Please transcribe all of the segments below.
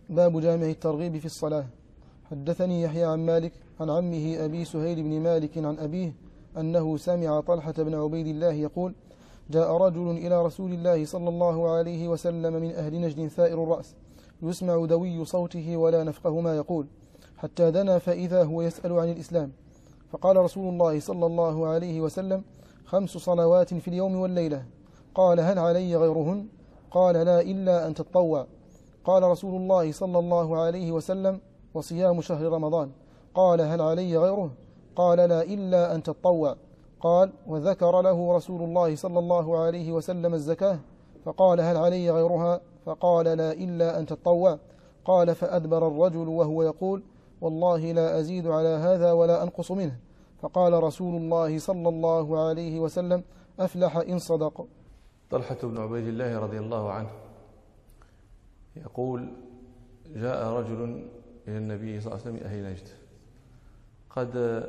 باب جامع الترغيب في الصلاة. حدثني يحيى عن مالك عن عمه أبي سهيل بن مالك عن أبيه أنه سمع طلحة بن عبيد الله يقول: جاء رجل إلى رسول الله صلى الله عليه وسلم من أهل نجد ثائر الرأس، يسمع دوي صوته ولا نفقه ما يقول، حتى دنا فإذا هو يسأل عن الإسلام. فقال رسول الله صلى الله عليه وسلم: 5 صلوات في اليوم والليلة. قال: هل علي غيرهن؟ قال: لا، إلا أن تتطوع. قال رسول الله صلى الله عليه وسلم: وصيام شهر رمضان. قال: هل علي غيره؟ قال: لا، إلا أن تتطوع. قال: وذكر له رسول الله صلى الله عليه وسلم الزكاة، فقال: هل علي غيرها؟ فقال: لا، إلا أن تتطوع. قال: فأدبر الرجل وهو يقول: والله لا أزيد على هذا ولا أنقص منه. فقال رسول الله صلى الله عليه وسلم: أفلح إن صدق. طلحة بن عبيد الله رضي الله عنه يقول: جاء رجل إلى النبي صلى الله عليه وسلم من أهل نجد. قد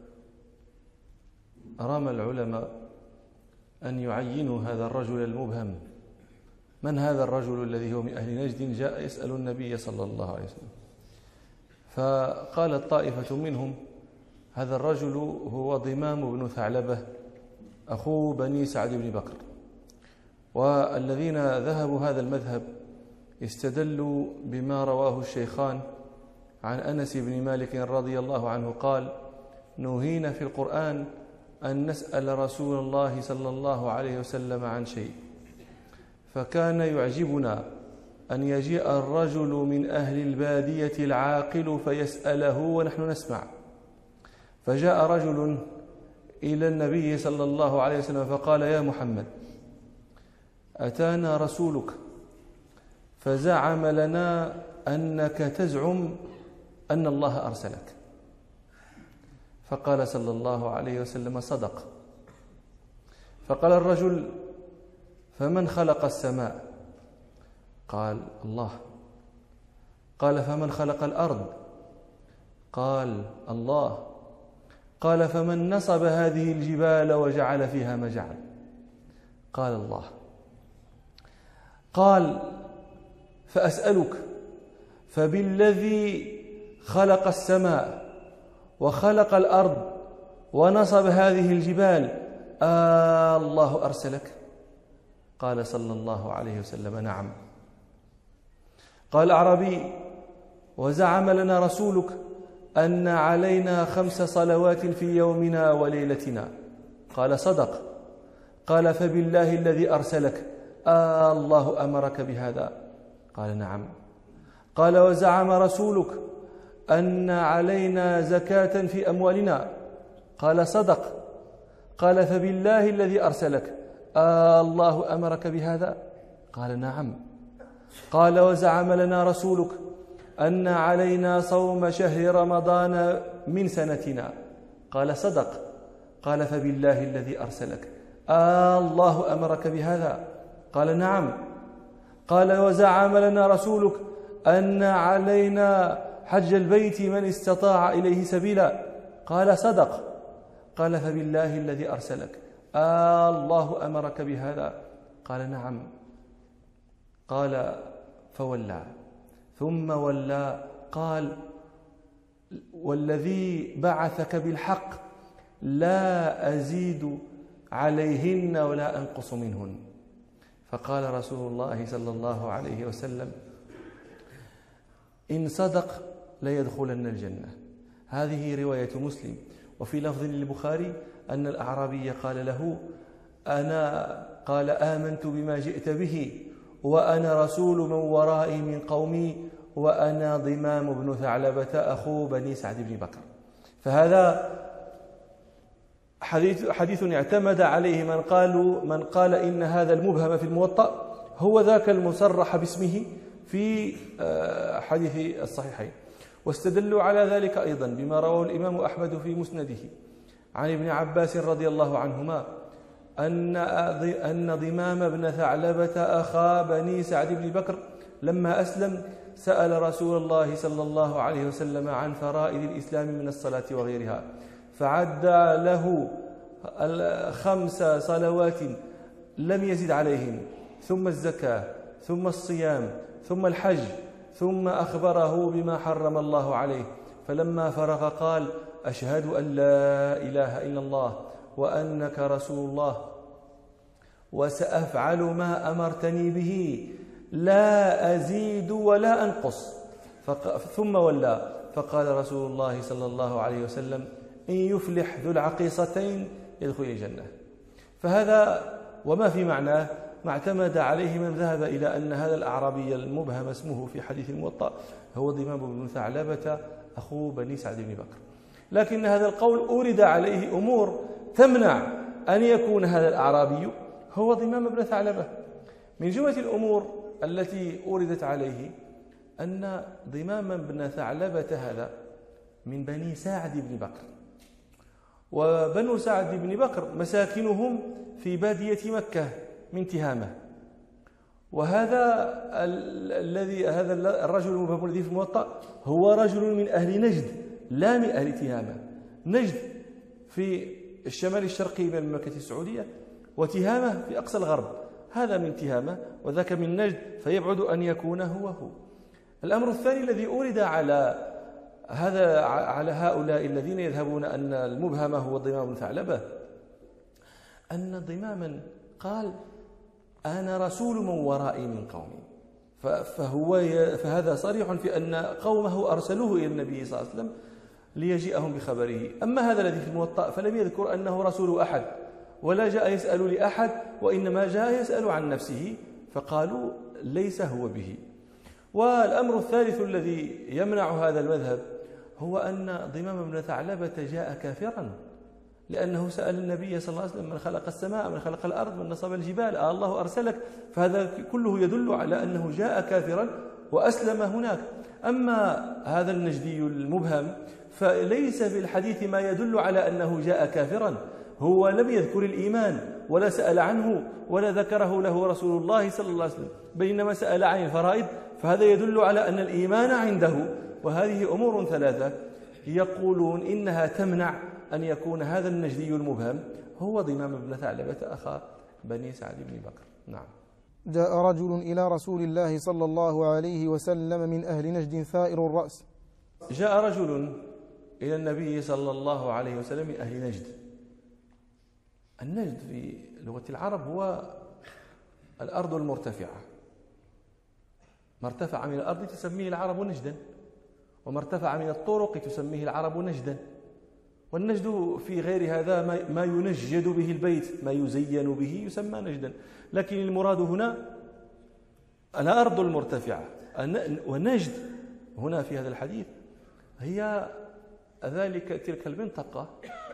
رام العلماء أن يعينوا هذا الرجل المبهم. من هذا الرجل الذي هو من أهل نجد جاء يسأل النبي صلى الله عليه وسلم؟ فقالت طائفة منهم: هذا الرجل هو ضمام بن ثعلبة أخو بني سعد بن بكر. والذين ذهبوا هذا المذهب استدلوا بما رواه الشيخان عن أنس بن مالك رضي الله عنه قال: نهينا في القرآن أن نسأل رسول الله صلى الله عليه وسلم عن شيء، فكان يعجبنا أن يجيء الرجل من أهل البادية العاقل فيسأله ونحن نسمع. فجاء رجل إلى النبي صلى الله عليه وسلم فقال: يا محمد، أتانا رسولك فزعم لنا أنك تزعم أن الله أرسلك. فقال صلى الله عليه وسلم: صدق. فقال الرجل: فمن خلق السماء؟ قال: الله. قال: فمن خلق الأرض؟ قال: الله. قال: فمن نصب هذه الجبال وجعل فيها ما جعل؟ قال: الله. قال: فأسألك، فبالذي خلق السماء وخلق الأرض ونصب هذه الجبال الله أرسلك؟ قال صلى الله عليه وسلم: نعم. قال الأعرابي: وزعم لنا رسولك أن علينا 5 صلوات في يومنا وليلتنا. قال: صدق. قال: فبالله الذي أرسلك الله أمرك بهذا؟ قال: نعم. قال: وزعم رسولك أن علينا زكاة في أموالنا؟ قال: صدق. قال: فبالله الذي أرسلك الله أمرك بهذا؟ قال: نعم. قال: وزعم لنا رسولك أن علينا صوم شهر رمضان من سنتنا؟ قال: صدق. قال: فبالله الذي أرسلك الله أمرك بهذا؟ قال: نعم. قال: وزعم لنا رسولك أن علينا حج البيت من استطاع إليه سبيلا؟ قال: صدق. قال: فبالله الذي أرسلك الله أمرك بهذا؟ قال: نعم. قال: فولى. ثم ولى قال: والذي بعثك بالحق لا أزيد عليهن ولا أنقص منهن. فقال رسول الله صلى الله عليه وسلم: إن صدق ليدخلن الجنة. هذه رواية مسلم. وفي لفظ للبخاري أن الأعرابي قال له: قال: آمنت بما جئت به وأنا رسول من ورائي من قومي وأنا ضمام بن ثعلبة أخو بني سعد بن بكر. فهذا حديث اعتمد عليه من قال إن هذا المبهم في الموطأ هو ذاك المصرح باسمه في حديث الصحيحين. واستدلوا على ذلك أيضا بما رواه الإمام أحمد في مسنده عن ابن عباس رضي الله عنهما أن ضمام بن ثعلبة أخا بني سعد بن بكر لما أسلم سأل رسول الله صلى الله عليه وسلم عن فرائض الإسلام من الصلاة وغيرها، فعد له 5 صلوات لم يزد عليهن، ثم الزكاة، ثم الصيام، ثم الحج، ثم أخبره بما حرم الله عليه، فلما فرغ قال: أشهد أن لا إله إلا الله وأنك رسول الله وسأفعل ما أمرتني به لا أزيد ولا أنقص. ثم ولى فقال رسول الله صلى الله عليه وسلم: إن يفلح ذو العقيصتين يدخل الجنة. فهذا وما في معناه ما اعتمد عليه من ذهب إلى أن هذا الأعرابي المبهم اسمه في حديث الموطأ هو ضمام بن ثعلبة أخو بني سعد بن بكر، لكن هذا القول أورد عليه أمور تمنع أن يكون هذا الأعرابي هو ضمام بن ثعلبة. من جملة الأمور التي أوردت عليه أن ضمام بن ثعلبة هذا من بني سعد بن بكر، وبنو سعد بن بكر مساكنهم في بادية مكة من تهامة، وهذا هذا الرجل المبهم الذي في الموطأ هو رجل من أهل نجد لا من أهل تهامة. نجد في الشمال الشرقي من المملكة السعودية، وتهامة في أقصى الغرب، هذا من تهامة وذاك من نجد، فيبعد أن يكون هو. الأمر الثاني الذي أورد على هؤلاء الذين يذهبون أن المبهم هو ضمام بن ثعلبة أن ضماما قال: أنا رسول من ورائي من قومي، فهذا صريح في أن قومه أرسلوه إلى النبي صلى الله عليه وسلم ليجيئهم بخبره. أما هذا الذي في الموطأ فلم يذكر أنه رسول أحد ولا جاء يسأل لأحد، وإنما جاء يسأل عن نفسه، فقالوا ليس هو به. والأمر الثالث الذي يمنع هذا المذهب هو أن ضمام بن ثعلبة جاء كافرا، لأنه سأل النبي صلى الله عليه وسلم: من خلق السماء، من خلق الأرض، من نصب الجبال، الله أرسلك؟ فهذا كله يدل على أنه جاء كافرا وأسلم هناك. أما هذا النجدي المبهم فليس في الحديث ما يدل على أنه جاء كافرا، هو لم يذكر الإيمان ولا سأل عنه ولا ذكره له رسول الله صلى الله عليه وسلم، بينما سأل عن الفرائض، فهذا يدل على أن الإيمان عنده. وهذه أمور ثلاثة يقولون إنها تمنع أن يكون هذا النجدي المبهم هو ضمام بن ثعلبة أخا بني سعد بن بكر. نعم. جاء رجل إلى رسول الله صلى الله عليه وسلم من أهل نجد ثائر الرأس. جاء رجل إلى النبي صلى الله عليه وسلم من أهل نجد. النجد في لغة العرب هو الأرض المرتفعة، ما ارتفع من الأرض تسميه العرب نجدا، وما ارتفع من الطرق تسميه العرب نجدا. والنجد في غير هذا ما ينجد به البيت، ما يزين به يسمى نجدا، لكن المراد هنا الأرض المرتفعة. ونجد هنا في هذا الحديث هي تلك المنطقة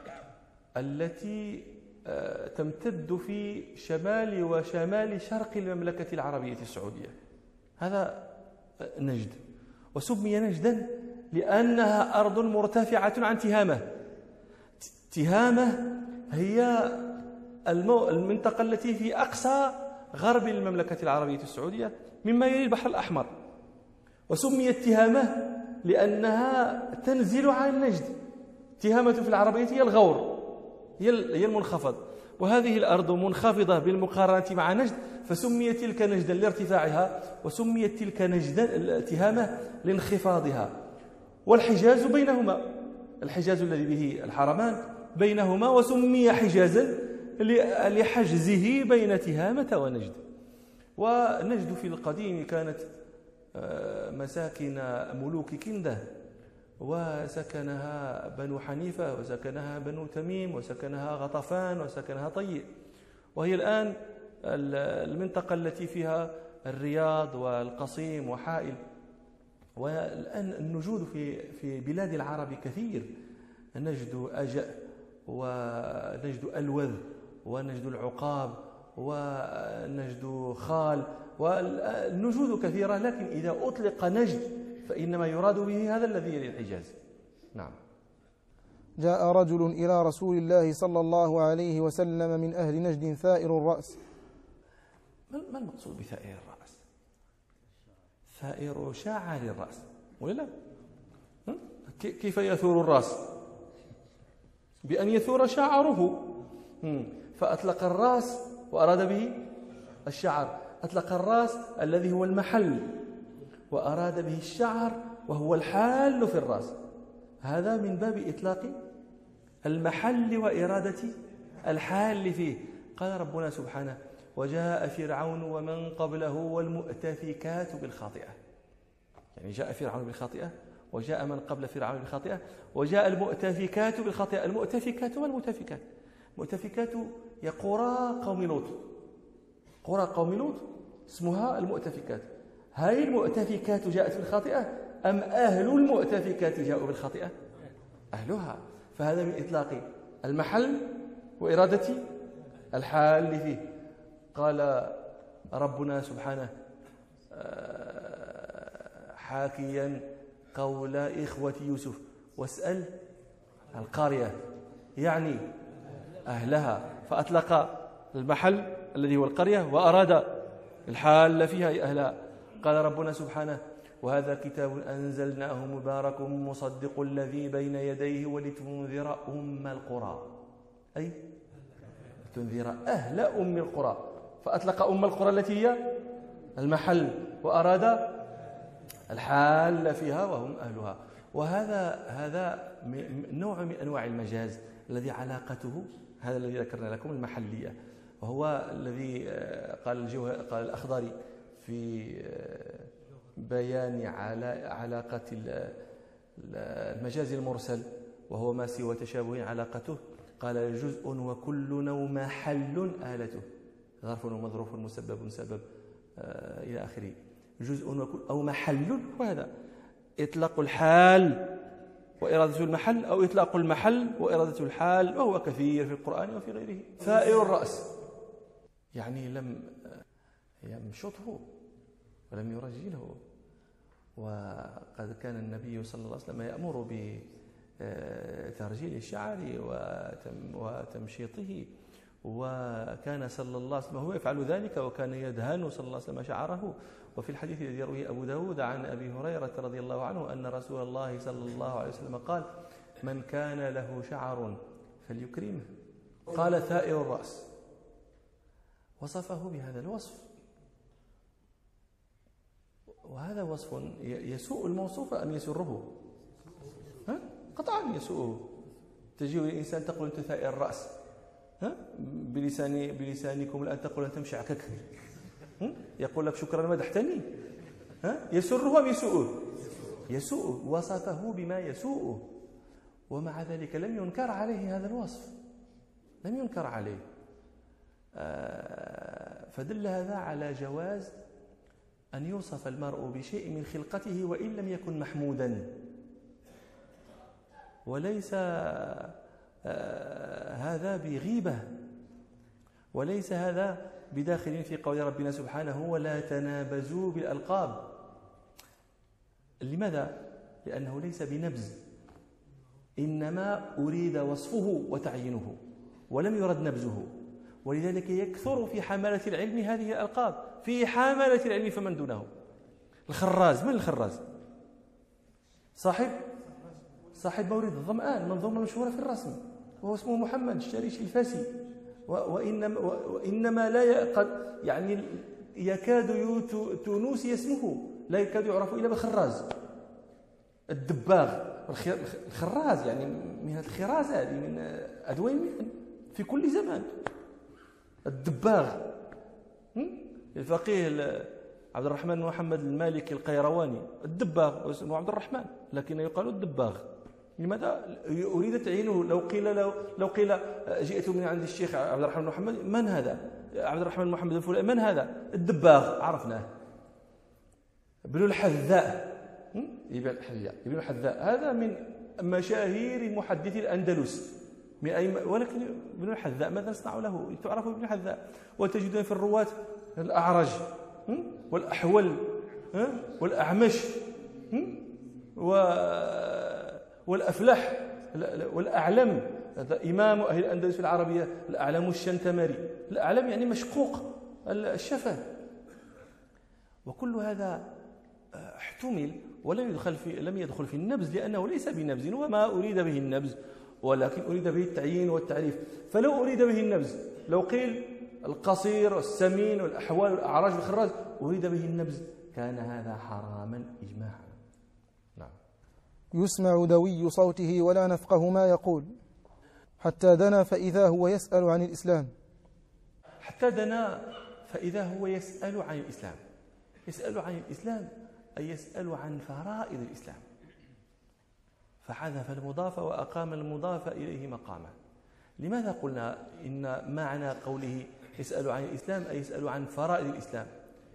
التي تمتد في شمال وشمال شرق المملكة العربية السعودية، هذا نجد. وسمي نجدا لأنها أرض مرتفعة عن تهامة. تهامة هي المنطقة التي في أقصى غرب المملكة العربية السعودية مما يلي البحر الأحمر، وسميت تهامة لأنها تنزل عن نجد. تهامة في العربية هي الغور، هي المنخفض، وهذه الأرض منخفضة بالمقارنة مع نجد، فسميت تلك نجدا لارتفاعها، وسميت تلك نجدا تهامة لانخفاضها. والحجاز بينهما، الحجاز الذي به الحرمان بينهما، وسمي حجازا لحجزه بين تهامة ونجد. ونجد في القديم كانت مساكن ملوك كندة، وسكنها بنو حنيفة، وسكنها بنو تميم، وسكنها غطفان، وسكنها طيء. وهي الآن المنطقة التي فيها الرياض والقصيم وحائل. والآن النجود في بلاد العرب كثير، نجد أجأ، ونجد ألوذ، ونجد العقاب، ونجد خال، والنجود كثيرة، لكن إذا أطلق نجد فإنما يراد به هذا الذي يلي الحجاز. نعم. جاء رجل إلى رسول الله صلى الله عليه وسلم من أهل نجد ثائر الرأس. ما المقصود بثائر الرأس؟ ثائر شعر الرأس ولا لا؟ كيف يثور الرأس؟ بأن يثور شعره، فأطلق الرأس وأراد به الشعر. أطلق الرأس الذي هو المحل، وأراد به الشعر وهو الحال في الرأس. هذا من باب إطلاق المحل وإرادة الحال فيه. قال ربنا سبحانه: وجاء فرعون ومن قبله والمؤتفكات بالخاطئة. يعني جاء فرعون بالخاطئة، وجاء من قبل فرعون بالخاطئة، وجاء المؤتفكات بالخاطئة. المؤتفكات والمؤتفكات، المؤتفكات هي قرى قوم لوط، قرى قوم لوط اسمها المؤتفكات. هل المؤتفكات جاءت بالخاطئة أم أهل المؤتفكات جاءوا بالخاطئة؟ أهلها. فهذا من إطلاق المحل وإرادة الحال فيه. قال ربنا سبحانه حاكيا قول إخوة يوسف: واسأل القرية، يعني أهلها. فأطلق المحل الذي هو القرية وأراد الحال فيها أي أهلها. قال ربنا سبحانه: وهذا كتاب أنزلناه مبارك مصدق الذي بين يديه ولتنذر أم القرى، أي تنذر أهل أم القرى. فأطلق أم القرى التي هي المحل وأراد الحال فيها وهم أهلها. وهذا نوع من أنواع المجاز الذي علاقته هذا الذي ذكرنا لكم المحلية، وهو الذي قال الأخضري في بيان علاقة المجاز المرسل وهو ما سوى تشابه علاقته. قال: جزء وكل نوم محل آلته، ظرف ومظروف مسبب سبب إلى آخره. جزء وكل أو محل، وهذا إطلاق الحال وإرادة المحل، أو إطلاق المحل وإرادة الحال، وهو كثير في القرآن وفي غيره. ثائر الرأس يعني لم يمشطه ولم يرجله. وقد كان النبي صلى الله عليه وسلم يأمر بترجيل الشعر وتمشيطه، وكان صلى الله عليه وسلم هو يفعل ذلك، وكان يدهن صلى الله عليه وسلم شعره. وفي الحديث الذي يرويه أبو داود عن أبي هريرة رضي الله عنه أن رسول الله صلى الله عليه وسلم قال: من كان له شعر فليكرمه. قال: ثائر الرأس، وصفه بهذا الوصف، وهذا وصف يسوء الموصوف أم يسره؟ قطعا يسوءه. تجي الإنسان تقول أنت ثائر الرأس، بلسانكم الآن تقول أنت مشعكك، يقول لك شكرا مدحتني. يسره أم يسوءه؟ يسوءه. وصفه بما يسوءه، ومع ذلك لم ينكر عليه هذا الوصف، لم ينكر عليه. فدل هذا على جواز أن يوصف المرء بشيء من خلقته وإن لم يكن محمودا، وليس هذا بغيبة، وليس هذا بداخل في قول ربنا سبحانه: ولا تنابزوا بالألقاب. لماذا؟ لأنه ليس بنبز، إنما أريد وصفه وتعيينه ولم يرد نبزه. ولذلك يكثر في حملة العلم هذه الألقاب، في حملة العلم فمن دونه. الخراز، من الخراز؟ صاحب مورد الظمآن، منظومة مشهورة في الرسم، وهو اسمه محمد الشريش الفاسي. وإنما لا يعني يكاد تونسي اسمه لا يكاد يعرف إلا بالخراز. الدباغ، الخراز يعني من الخراز، هذه من أدوية المهن في كل زمان. الدباغ. الفقيه عبد الرحمن بن محمد المالكي القيرواني، الدباغ اسمه عبد الرحمن لكن يقال الدباغ. لماذا؟ أريد تعيينه. لو قيل جئت من عند الشيخ عبد الرحمن بن محمد، من هذا؟ عبد الرحمن بن محمد الفلاني، من هذا؟ الدباغ، عرفناه. ابن الحذاء، ابن الحذاء هذا من مشاهير محدثي الأندلس، ولكن ابن الحذاء ماذا نصنع له؟ تعرف ابن الحذاء، وتجدون في الرواة الأعرج والأحول والأعمش والأفلح والأعلم. هذا إمام أهل الأندلس العربية، الأعلم الشنتمري. الأعلم يعني مشقوق الشفة. وكل هذا احتمل لم يدخل في النبز، لأنه ليس بنبز، وما أريد به النبز، ولكن أريد به التعيين والتعريف. فلو أريد به النبز، لو قيل القصير والسمين والأحوال والأعراج والخراز، أريد به النبز، كان هذا حراما إجماعا. نعم. يسمع دوي صوته ولا نفقه ما يقول حتى دنا فإذا هو يسأل عن الإسلام. حتى دنا فإذا هو يسأل عن الإسلام. يسأل عن الإسلام أي يسأل عن فرائض الإسلام، فحذف المضاف وأقام المضاف إليه مقامه. لماذا قلنا إن معنى قوله يسأل عن الإسلام أي يسأل عن فرائض الإسلام؟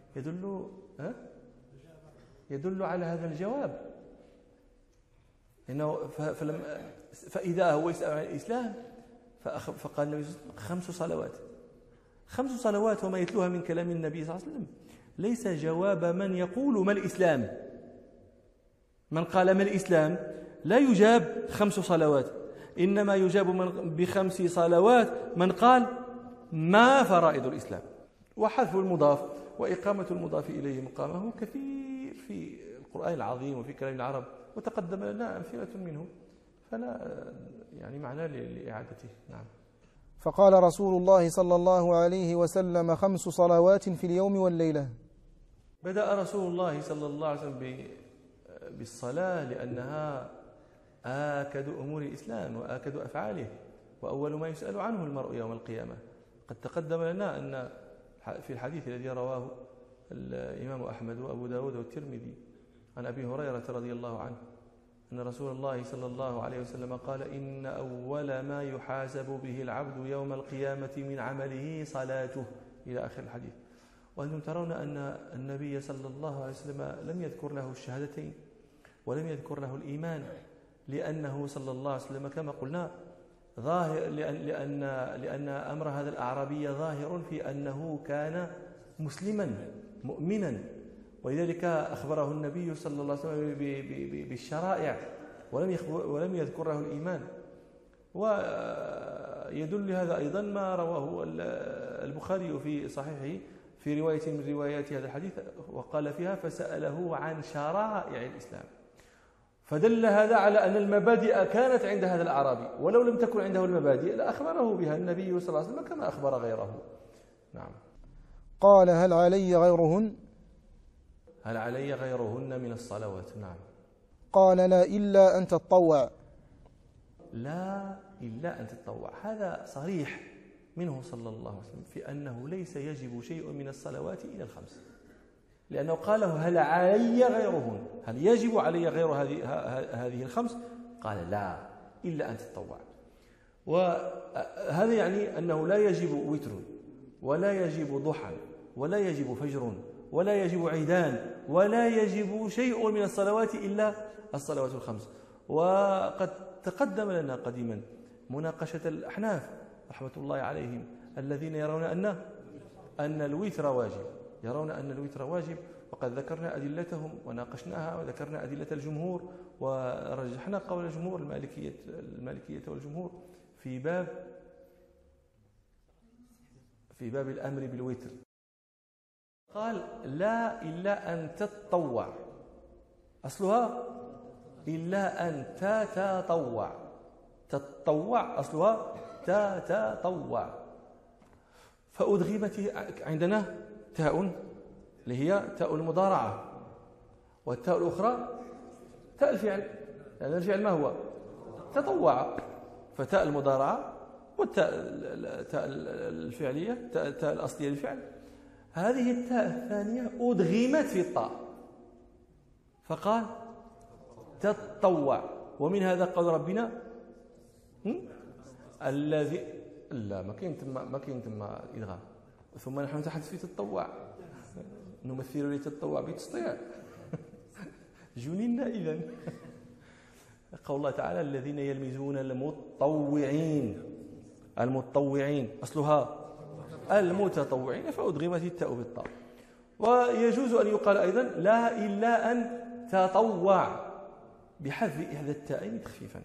يدل على هذا الجواب، إنه فإذا هو يسأل عن الإسلام فقال النبي 5 صلوات. 5 صلوات وما يتلوها من كلام النبي صلى الله عليه وسلم ليس جواب من يقول ما الإسلام. من قال ما الإسلام لا يجاب 5 صلوات، إنما يجاب ب5 صلوات من قال ما فرائض الإسلام. وحذف المضاف وإقامة المضاف إليه مقامه كثير في القرآن العظيم وفي كلام العرب، وتقدم لنا أمثلة منه، فلا يعني معنى لإعادته. نعم. فقال رسول الله صلى الله عليه وسلم 5 صلوات في اليوم والليلة. بدأ رسول الله صلى الله عليه وسلم بالصلاة لأنها آكد أمور الإسلام وآكد أفعاله، وأول ما يسأل عنه المرء يوم القيامة. قد تقدم لنا أن في الحديث الذي رواه الإمام أحمد وأبو داود والترمذي عن أبي هريرة رضي الله عنه أن رسول الله صلى الله عليه وسلم قال: إن أول ما يحاسب به العبد يوم القيامة من عمله صلاته، إلى آخر الحديث. وأنتم ترون أن النبي صلى الله عليه وسلم لم يذكر له الشهادتين ولم يذكر له الإيمان، لأنه صلى الله عليه وسلم كما قلنا ظاهر، لأن أمر هذا الأعرابي ظاهر في أنه كان مسلما مؤمنا، ولذلك أخبره النبي صلى الله عليه وسلم بالشرائع ولم يذكر له الإيمان. ويدل لهذا أيضا ما رواه البخاري في صحيحه في رواية من روايات هذا الحديث، وقال فيها: فسأله عن شرائع الإسلام. فدل هذا على أن المبادئ كانت عند هذا الأعرابي، ولو لم تكن عنده المبادئ لأخبره بها النبي صلى الله عليه وسلم كما أخبر غيره. نعم. قال: هل علي غيرهن؟ هل علي غيرهن من الصلوات؟ نعم. قال: لا إلا أن تتطوع. لا إلا أن تتطوع، هذا صريح منه صلى الله عليه وسلم في أنه ليس يجب شيء من الصلوات إلى ال5، لأنه قاله: هل علي غيرهن؟ هل يجب علي غير هذه ال5؟ قال: لا إلا أن تتطوع. وهذا يعني أنه لا يجب وتر ولا يجب ضحى ولا يجب فجر ولا يجب عيدان ولا يجب شيء من الصلوات إلا الصلوات ال5. وقد تقدم لنا قديما مناقشة الأحناف رحمة الله عليهم الذين يرون أن الوتر واجب، يرون أن الوتر واجب، وقد ذكرنا أدلتهم وناقشناها وذكرنا أدلة الجمهور ورجحنا قول الجمهور المالكية والجمهور في باب الأمر بالوتر. قال: لا إلا أن تتطوع، أصلها إلا أن تتطوع، تتطوع أصلها تتطوع، فأدغمت عندنا تاء اللي هي تاء المضارعة، والتاء الأخرى تاء الفعل، يعني الفعل ما هو؟ تطوع، فتاء المضارعة والتاء الفعلية تاء الأصلية للفعل، هذه التاء الثانية أدغمت في الطاء فقال تتطوع. ومن هذا قول ربنا الذي لا ما كاين ثم إدغام، ثم نحن نتحدث في تتطوع، نمثل لتتطوع بتسطيع جننا إذن. قول الله تعالى: الذين يلمزون المتطوعين أصلها المتطوعين، فأدغمت التاء بالطاء. ويجوز أن يقال أيضا: لا إلا أن تطوع، بحذف إحدى التاءين تخفيفا.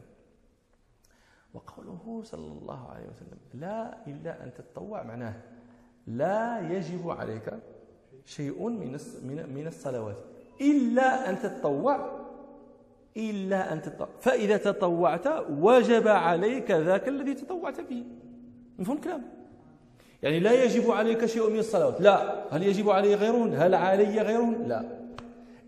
وقوله صلى الله عليه وسلم لا إلا أن تتطوع معناه لا يجب عليك شيء من الصلوات إلا أن تتطوع، إلا أن تتطوع، فإذا تطوعت وجب عليك ذاك الذي تطوعت فيه. مفهوم كلام؟ يعني لا يجب عليك شيء من الصلوات، لا. هل يجب علي غيرهن؟ هل علي غيرهن؟ لا.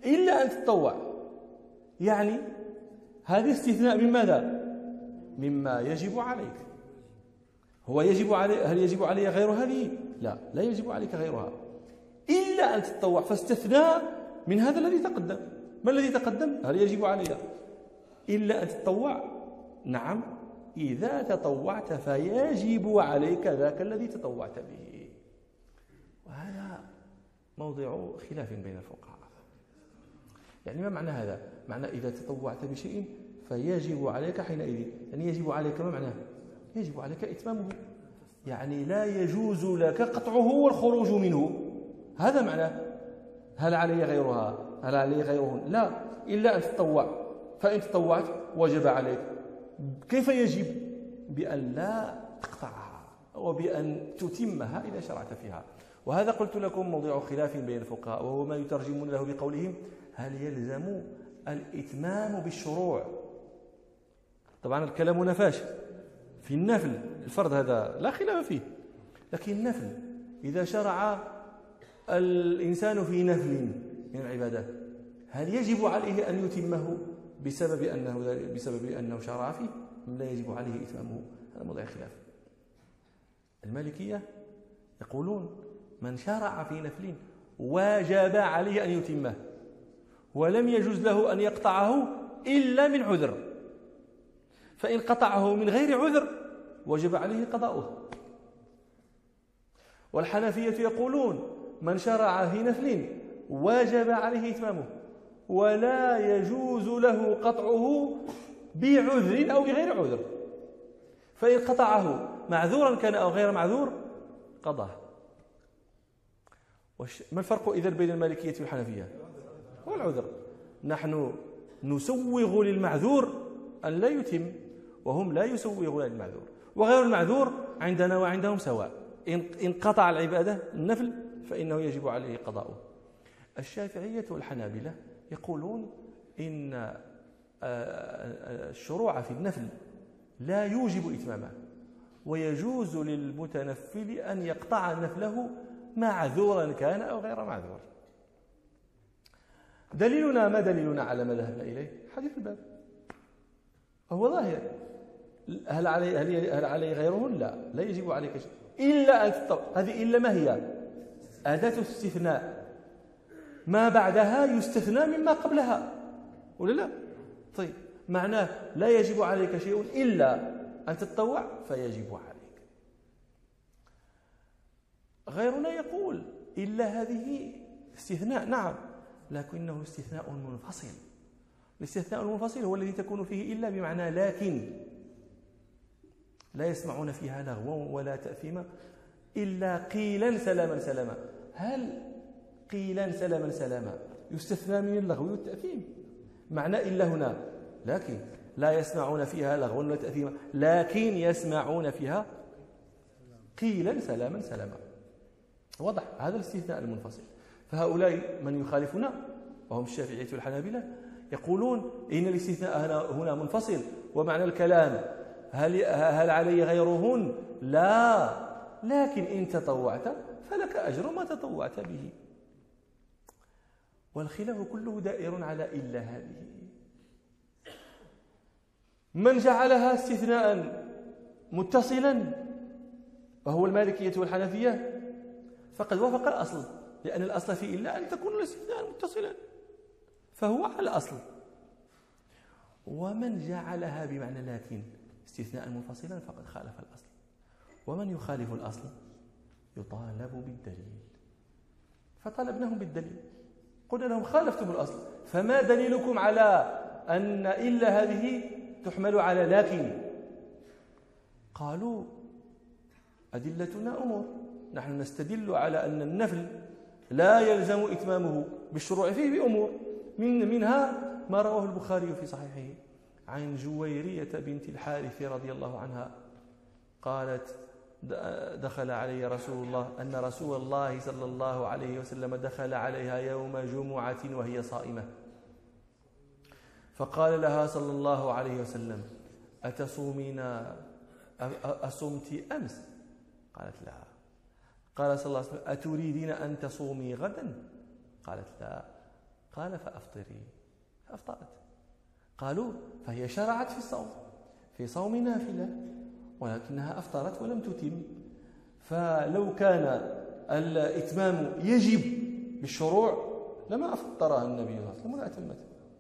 إلا أن تتطوع، يعني هذا استثناء من ماذا؟ مما يجب عليك. هو يجب علي، هل يجب علي غير هذه؟ لا، لا يجب عليك غيرها إلا أن تتطوع، فاستثنى من هذا الذي تقدم. ما الذي تقدم؟ هل يجب علي إلا أن تتطوع؟ نعم، إذا تطوعت فيجب عليك ذاك الذي تطوعت به. وهذا موضع خلاف بين الفقهاء. يعني ما معنى هذا؟ معنى إذا تطوعت بشيء فيجب عليك حينئذ، يعني يجب عليك، ما معناه؟ يجب عليك إتمامه، يعني لا يجوز لك قطعه والخروج منه. هذا معناه. هل علي غيرها؟ هل علي غيرهن؟ لا، إلا أن تتطوع. فإن تطوعت وجب عليك. كيف يجب؟ بأن لا تقطعها وبأن تتمها إذا شرعت فيها. وهذا قلت لكم موضع خلاف بين الفقهاء، وهو ما يترجمون له بقولهم هل يلزم الإتمام بالشروع؟ طبعا الكلام هنا فاشل. في النفل الفرض هذا لا خلاف فيه، لكن النفل إذا شرع الإنسان في نفل من العبادات هل يجب عليه أن يتمه بسبب أنه شرع فيه؟ لا يجب عليه إتمامه. هذا موضع خلاف. المالكية يقولون من شرع في نفل واجب عليه أن يتمه، ولم يجوز له أن يقطعه إلا من عذر، فإن قطعه من غير عذر وجب عليه قضاؤه. والحنفية يقولون من شرع في نفل واجب عليه إتمامه، ولا يجوز له قطعه بعذر أو بغير عذر، فإن قطعه معذورا كان أو غير معذور قضاه. ما الفرق إذن بين المالكية والحنفية؟ هو العذر. نحن نسوغ للمعذور أن لا يتم، وهم لا يسوغون للمعذور، وغير المعذور عندنا وعندهم سواء. إن قطع العبادة النفل فإنه يجب عليه قضاؤه. الشافعية والحنابلة يقولون إن الشروع في النفل لا يوجب إتمامه، ويجوز للمتنفل أن يقطع نفله معذورا كان أو غير معذور. دليلنا ما دليلنا على ما ذهبنا إليه؟ حديث الباب هو ظاهر. هل علي غيرهن؟ لا يجب عليك شيء إلا أن تطوع. هذه إلا ما هي؟ أداة استثناء، ما بعدها يستثنى مما قبلها ولا لا؟ طيب معناه لا يجب عليك شيء إلا أن تتطوع فيجب عليك. غيرنا يقول إلا هذه استثناء، نعم، لكنه استثناء منفصل. الاستثناء المنفصل هو الذي تكون فيه إلا بمعنى لكن، لا يسمعون فيها لغوا ولا تأثيما إلا قيلا سلاما سلاما. هل قيلا سلاما سلاما يستثنى من اللغو والتأثيم؟ معنى إلا هنا لكن لا يسمعون فيها لغوا ولا تأثيما، لكن يسمعون فيها قيلا سلاما سلاما. واضح هذا الاستثناء المنفصل. فهؤلاء من يخالفنا وهم الشافعية والحنابلة يقولون إن الاستثناء هنا منفصل، ومعنى الكلام هل علي غيرهن؟ لا، لكن إن تطوعت فلك أجر ما تطوعت به. والخلاف كله دائر على إلا هذه. من جعلها استثناء متصلا وهو المالكية والحنفية فقد وافق الأصل، لأن الأصل في إلا أن تكون الاستثناء متصلا، فهو على الأصل. ومن جعلها بمعنى لكن استثناء منفصلا فقد خالف الأصل. ومن يخالف الأصل يطالب بالدليل، فطالبناهم بالدليل. قلنا لهم خالفتم الأصل، فما دليلكم على أن إلا هذه تحمل على لكن؟ قالوا أدلتنا أمور، نحن نستدل على أن النفل لا يلزم إتمامه بالشروع فيه بأمور، منها ما رواه البخاري في صحيحه عن جويرية بنت الحارث رضي الله عنها قالت دخل علي رسول الله، أن رسول الله صلى الله عليه وسلم دخل عليها يوم جمعة وهي صائمة، فقال لها صلى الله عليه وسلم أتصومين أصمت أمس؟ قالت لا. قال صلى الله عليه وسلم أتريدين أن تصومي غدا؟ قالت لا. قال فأفطري، فأفطرت. قالوا فهي شرعت في صوم نافلة، ولكنها أفطرت ولم تتم. فلو كان الإتمام يجب بالشروع لما أفطرها النبي صلى الله عليه وسلم ولا أتمت.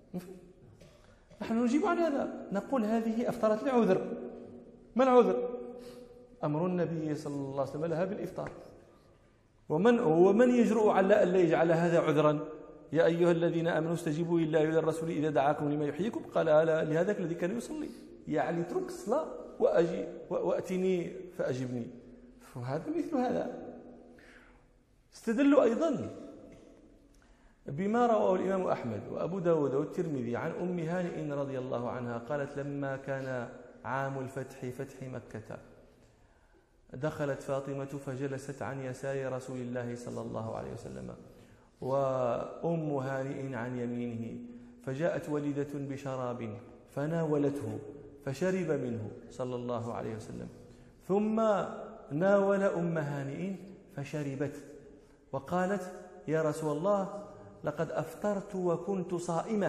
نحن نجيب عن هذا، نقول هذه أفطرت لعذر. ما العذر؟ أمر النبي صلى الله عليه وسلم لها بالإفطار. ومن يجرؤ على أن لا يجعل هذا عذرا؟ يا أيها الذين آمنوا استجيبوا لله وللرسول إذا دعاكم لما يحييكم. قال لهذاك الذي كان يصلي يا علي اترك الصلاة وأتني فأجبني. فهذا مثل هذا. استدلوا أيضا بما رواه الإمام أحمد وأبو داود والترمذي عن أم هانئ رضي الله عنها قالت لما كان عام الفتح، فتح مكة، دخلت فاطمة فجلست عن يسار رسول الله صلى الله عليه وسلم، وأم هانئ عن يمينه، فجاءت والدة بشراب فناولته فشرب منه صلى الله عليه وسلم، ثم ناول أم هانئ فشربت، وقالت يا رسول الله لقد أفطرت وكنت صائمة.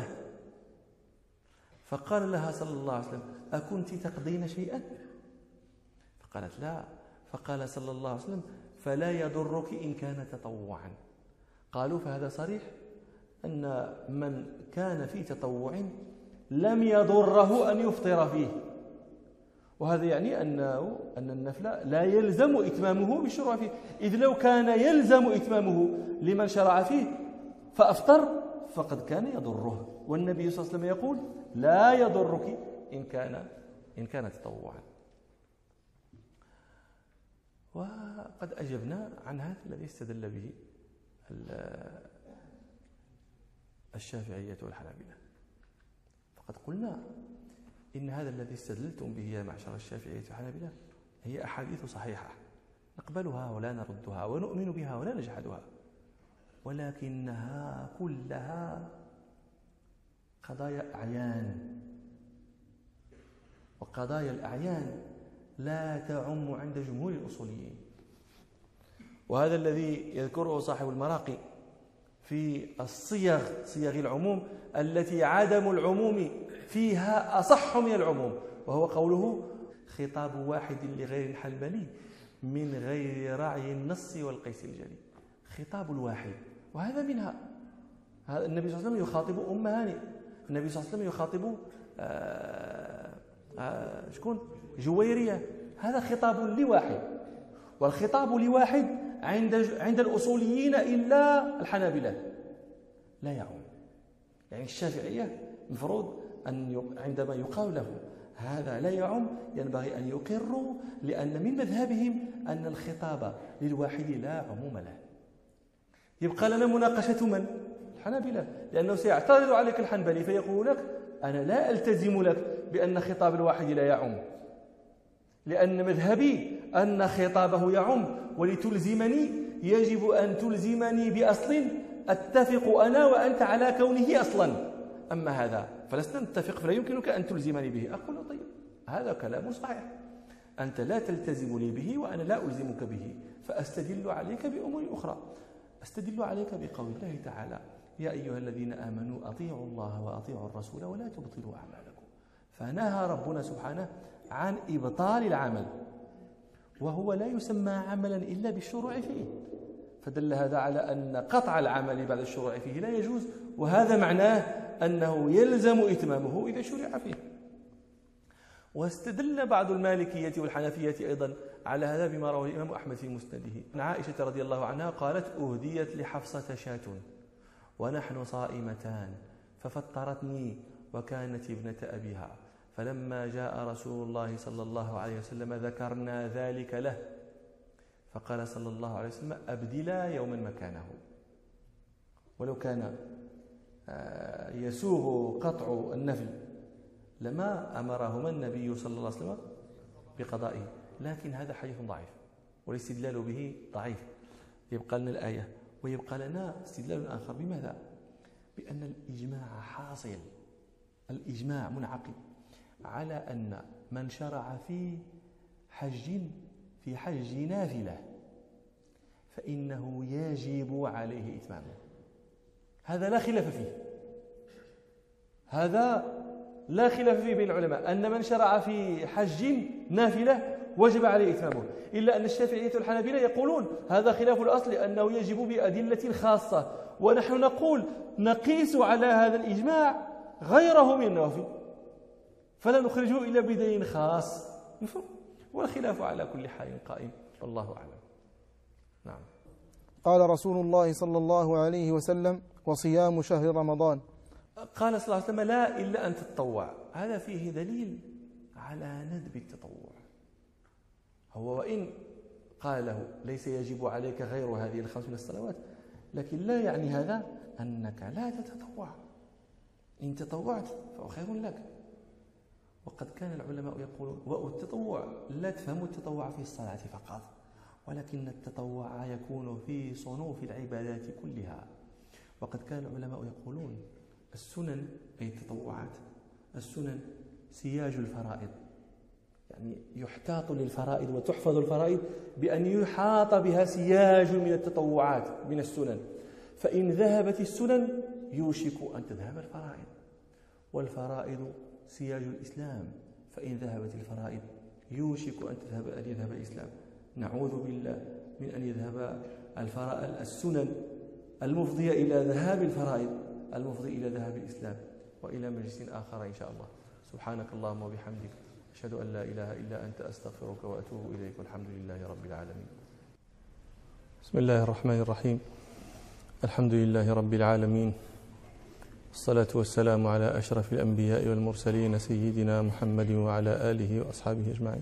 فقال لها صلى الله عليه وسلم أكنت تقضين شيئا؟ فقالت لا. فقال صلى الله عليه وسلم فلا يضرك إن كان تطوعا. قالوا فهذا صريح أن من كان في تطوع لم يضره أن يفطر فيه، وهذا يعني أن النفل لا يلزم إتمامه بالشروع فيه، إذ لو كان يلزم إتمامه لمن شرع فيه فأفطر فقد كان يضره، والنبي صلى الله عليه وسلم يقول لا يضرك إن كان تطوعا. وقد أجبنا عن هذا الذي استدل به الشافعية والحنابلة، فقد قلنا إن هذا الذي استدلتم به يا معشر الشافعية والحنابلة هي أحاديث صحيحة نقبلها ولا نردها ونؤمن بها ولا نجحدها، ولكنها كلها قضايا أعيان، وقضايا الأعيان لا تعم عند جمهور الأصوليين. وهذا الذي يذكره صاحب المراقي في صيغ العموم التي عدم العموم فيها أصح من العموم، وهو قوله خطاب واحد لغير الحنبلي من غير رعي النص والقيس الجلي. خطاب الواحد، وهذا منها. النبي صلى الله عليه وسلم يخاطب أم هانئ، النبي صلى الله عليه وسلم يخاطب شكون؟ جويرية. هذا خطاب لواحد، والخطاب لواحد عند الأصوليين إلا الحنابلة لا يعم. يعني الشافعية مفروض أن عندما يقال له هذا لا يعم ينبغي أن يقروا، لأن من مذهبهم أن الخطاب للواحد لا عموم له. يبقى لنا مناقشة من؟ الحنابلة، لأنه سيعترض عليك الحنبلي فيقول لك أنا لا ألتزم لك بأن خطاب الواحد لا يعم، لأن مذهبي أن خطابه يعم، ولتلزمني يجب أن تلزمني بأصل أتفق أنا وأنت على كونه أصلا، أما هذا فلسنا نتفق فلا يمكنك أن تلزمني به. أقول طيب هذا كلام صحيح، أنت لا تلتزم لي به وأنا لا ألزمك به، فأستدل عليك بأمور أخرى. أستدل عليك بقول الله تعالى يا أيها الذين آمنوا أطيعوا الله وأطيعوا الرسول ولا تبطلوا أعمالكم. فنهى ربنا سبحانه عن إبطال العمل، وهو لا يسمى عملا إلا بالشروع فيه، فدل هذا على أن قطع العمل بعد الشروع فيه لا يجوز، وهذا معناه أنه يلزم إتمامه إذا شرع فيه. واستدل بعض المالكية والحنفية أيضا على هذا بما رواه الإمام أحمد في مسنده عن عائشة رضي الله عنها قالت أهديت لحفصة شاة ونحن صائمتان ففطرتني وكانت ابنة أبيها، فلما جاء رسول الله صلى الله عليه وسلم ذكرنا ذلك له فقال صلى الله عليه وسلم أبدلا يوما مكانه. ولو كان يسوغ قطع النفل لما أمرهما النبي صلى الله عليه وسلم بقضائه، لكن هذا حديث ضعيف والاستدلال به ضعيف. يبقى لنا الآية ويبقى لنا استدلال آخر. بماذا؟ بأن الإجماع حاصل، الإجماع منعقد على أن من شرع في حج نافلة فإنه يجب عليه إتمامه. هذا لا خلاف فيه، هذا لا خلاف فيه بين العلماء أن من شرع في حج نافلة وجب عليه إتمامه، إلا أن الشافعية والحنابلة يقولون هذا خلاف الأصل أنه يجب بأدلة خاصة، ونحن نقول نقيس على هذا الإجماع غيره من النوافل فلا نخرجه إلا بدليل خاص، والخلاف على كل حال قائم والله أعلم. نعم. قال رسول الله صلى الله عليه وسلم: وصيام شهر رمضان. قال صلى الله عليه وسلم: لا إلا أن تتطوع. هذا فيه دليل على ندب التطوع. هو وإن قال له ليس يجب عليك غير هذه الخمس من الصلوات، لكن لا يعني هذا أنك لا تتطوع. إن تطوعت فهو خير لك. وقد كان العلماء يقولون: والتطوع لا تفهم التطوع في الصلاة فقط، ولكن التطوع يكون في صنوف العبادات كلها. وقد كان العلماء يقولون: السنن أي التطوعات، السنن سياج الفرائض، يعني يحتاط للفرائض وتحفظ الفرائض بأن يحاط بها سياج من التطوعات من السنن، فإن ذهبت السنن يوشك أن تذهب الفرائض، والفرائض سياج الإسلام، فإن ذهبت الفرائض يوشك أن يذهب الإسلام. نعوذ بالله من أن يذهب السنن المفضية إلى ذهاب الفرائض المفضي إلى ذهاب الإسلام. وإلى مجلس آخر إن شاء الله. سبحانك اللهم وبحمدك، أشهد أن لا إله إلا أنت، أستغفرك وأتوب إليك، والحمد لله رب العالمين. بسم الله الرحمن الرحيم. الحمد لله رب العالمين، الصلاة والسلام على أشرف الأنبياء والمرسلين سيدنا محمد وعلى آله وأصحابه أجمعين.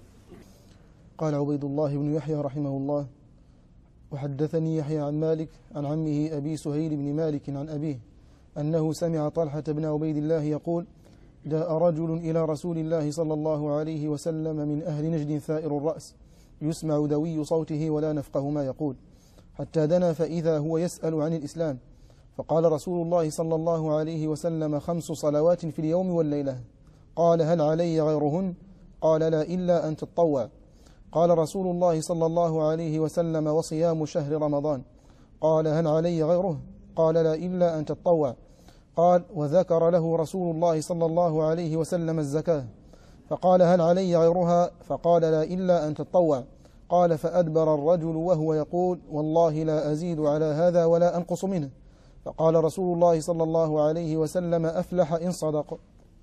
قال عبيد الله بن يحيى رحمه الله: وحدثني يحيى عن مالك عن عمه أبي سهيل بن مالك عن أبيه أنه سمع طلحة بن عبيد الله يقول: جاء رجل إلى رسول الله صلى الله عليه وسلم من أهل نجد ثائر الرأس، يسمع دوي صوته ولا نفقه ما يقول، حتى دنا فإذا هو يسأل عن الإسلام، فقال رسول الله صلى الله عليه وسلم: 5 صلوات في اليوم والليلة. قال: هل علي غيرهن؟ قال: لا إلا أن تتطوع. قال رسول الله صلى الله عليه وسلم: وصيام شهر رمضان. قال: هل علي غيره؟ قال: لا إلا أن تتطوع. قال: وذكر له رسول الله صلى الله عليه وسلم الزكاة، فقال: هل علي غيرها؟ فقال: لا إلا أن تتطوع. قال: فأدبر الرجل وهو يقول: والله لا أزيد على هذا ولا أنقص منه. فقال رسول الله صلى الله عليه وسلم: أفلح إن صدق.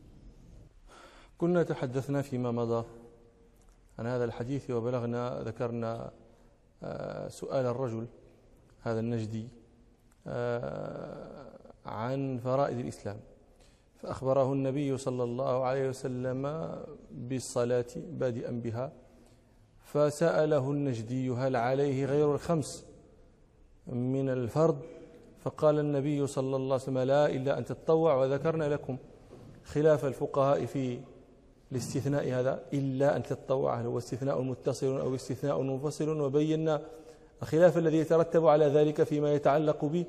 كنا تحدثنا فيما مضى عن هذا الحديث، وبلغنا ذكرنا سؤال الرجل هذا النجدي عن فرائض الإسلام، فأخبره النبي صلى الله عليه وسلم بالصلاة بادئا بها، فسأله النجدي: هل عليه غير ال5 من الفرض؟ فقال النبي صلى الله عليه وسلم: لا إلا أن تتطوع. وذكرنا لكم خلاف الفقهاء في الاستثناء هذا، إلا أن تتطوع، هل هو استثناء متصل أو استثناء منفصل، وبينا الخلاف الذي يترتب على ذلك فيما يتعلق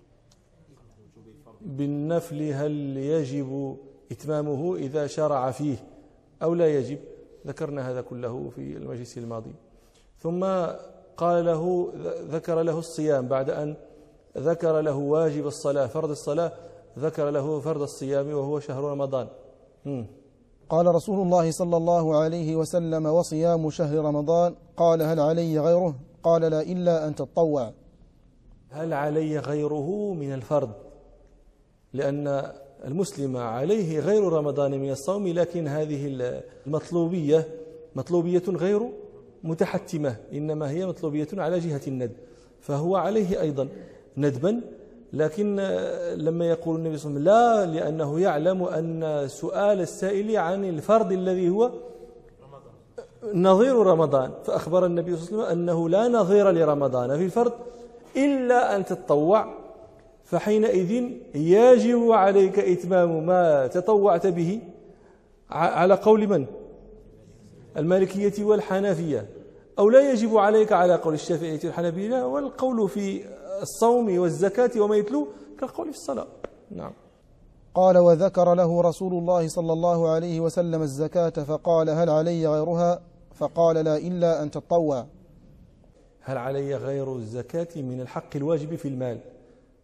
بالنفل، هل يجب إتمامه إذا شرع فيه أو لا يجب. ذكرنا هذا كله في المجلس الماضي. ثم قال له، ذكر له الصيام بعد أن ذكر له واجب الصلاة فرض الصلاة، ذكر له فرض الصيام وهو شهر رمضان. قال رسول الله صلى الله عليه وسلم: وصيام شهر رمضان. قال: هل علي غيره؟ قال: لا إلا أن تتطوع. هل علي غيره من الفرض؟ لأن المسلم عليه غير رمضان من الصوم، لكن هذه المطلوبية مطلوبية غير متحتمة، إنما هي مطلوبية على جهة الندب، فهو عليه أيضا ندبا. لكن لما يقول النبي صلى الله عليه وسلم لا، لأنه يعلم أن سؤال السائل عن الفرض الذي هو نظير رمضان، فأخبر النبي صلى الله عليه وسلم أنه لا نظير لرمضان في الفرض إلا أن تتطوع، فحينئذ يجب عليك إتمام ما تطوعت به على قول من؟ المالكية والحنفية، أو لا يجب عليك على قول الشافعية والحنبلة، والقول في الصوم والزكاة وما يتلو كالقول في الصلاة. نعم. قال: وذكر له رسول الله صلى الله عليه وسلم الزكاة، فقال: هل علي غيرها؟ فقال: لا إلا أن تتطوع. هل علي غير الزكاة من الحق الواجب في المال؟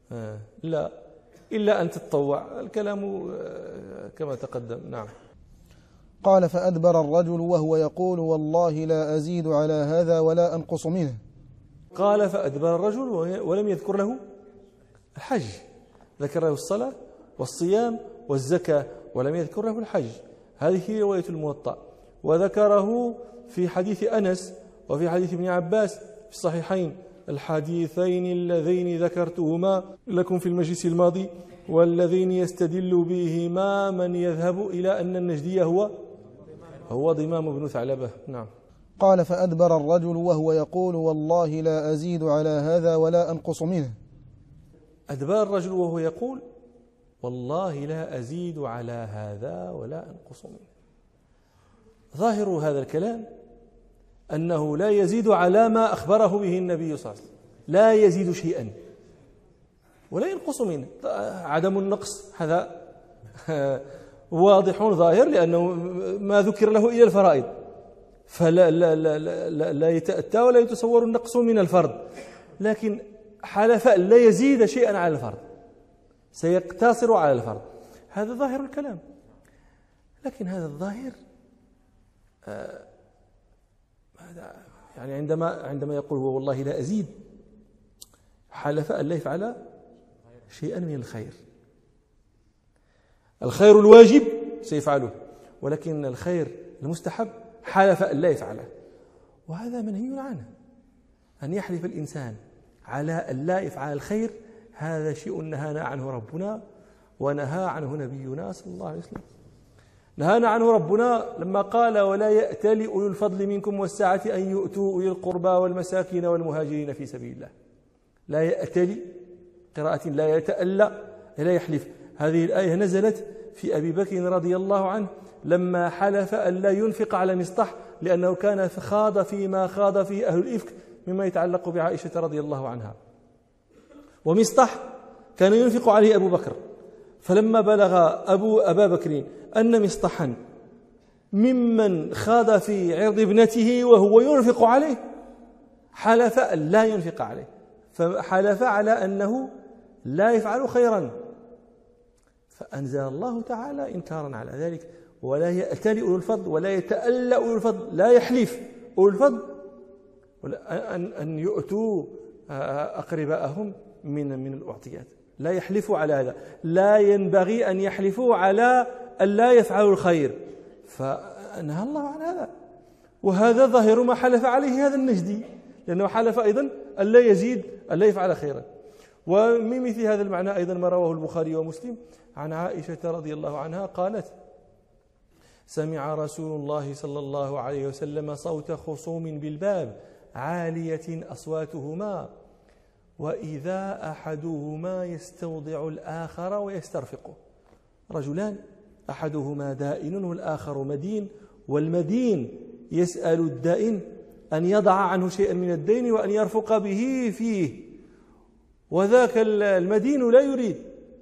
لا، إلا أن تتطوع. الكلام كما تقدم. نعم. قال فأدبر الرجل وهو يقول والله لا أزيد على هذا ولا أنقص منه. قال فأدبر الرجل ولم يذكر له الحج، ذكر له الصلاة والصيام والزكاة ولم يذكر له الحج. هذه هي رواية الموطأ، وذكره في حديث أنس وفي حديث ابن عباس في الصحيحين، الحديثين اللذين ذكرتهما لكم في المجلس الماضي والذين يستدل بهما من يذهب إلى أن النجدي هو ضمام بن ثعلبة. نعم. قال فأدبر الرجل وهو يقول والله لا أزيد على هذا ولا أنقص منه. أدبر الرجل وهو يقول والله لا أزيد على هذا ولا أنقص منه. ظاهر هذا الكلام أنه لا يزيد على ما أخبره به النبي صلى الله عليه وسلم، لا يزيد شيئا ولا ينقص منه. عدم النقص هذا واضح ظاهر، لأنه ما ذكر له إلا الفرائض، فلا لا لا لا لا يتأتى ولا يتصور النقص من الفرض. لكن حلف أن لا يزيد شيئا على الفرض، سيقتصر على الفرض. هذا ظاهر الكلام. لكن هذا الظاهر يعني عندما يقول هو والله لا أزيد، حلف أن لا يفعل شيئا من الخير الواجب سيفعله، ولكن الخير المستحب حلف أن لا يفعله، وهذا منهي عنه. أن يحلف الإنسان على أن لا يفعل الخير هذا شيء نهانا عنه ربنا ونهى عنه نبينا صلى الله عليه وسلم. نهانا عنه ربنا لما قال ولا يأتل أولو الفضل منكم والسعة أن يؤتوا أولي القربى والمساكين والمهاجرين في سبيل الله. لا يأتل، قراءة لا يتألى، لا يحلف. هذه الآية نزلت في أبي بكر رضي الله عنه لما حلف أن لا ينفق على مصطح، لأنه كان خاض فيما خاض فيه أهل الإفك مما يتعلق بعائشة رضي الله عنها. ومصطح كان ينفق عليه أبو بكر، فلما بلغ أبا بكر أن مصطحا ممن خاض في عرض ابنته وهو ينفق عليه، حلف أن لا ينفق عليه، فحلف على أنه لا يفعل خيرا، فأنزل الله تعالى إنكارا على ذلك: ولا يأتل أولو الفضل ولا يتألى أولو الفضل. لا يحلف أولو الفضل أن يؤتوا أقرباءهم من الأعطيات، لا يحلفوا على هذا. لا ينبغي أن يحلفوا على أن لا يفعلوا الخير، فنهى الله عن هذا. وهذا ظاهر ما حلف عليه هذا النجدي، لأنه حلف أيضا أن لا يزيد أن لا يفعل خيرا. ومن مثل هذا المعنى أيضا ما رواه البخاري ومسلم عن عائشة رضي الله عنها قالت: سمع رسول الله صلى الله عليه وسلم صوت خصوم بالباب عالية أصواتهما وإذا أحدهما يستوضع الآخر ويسترفقه. رجلان أحدهما دائن والآخر مدين، والمدين يسأل الدائن أن يضع عنه شيئا من الدين وأن يرفق به فيه، وذاك المدين لا يريد.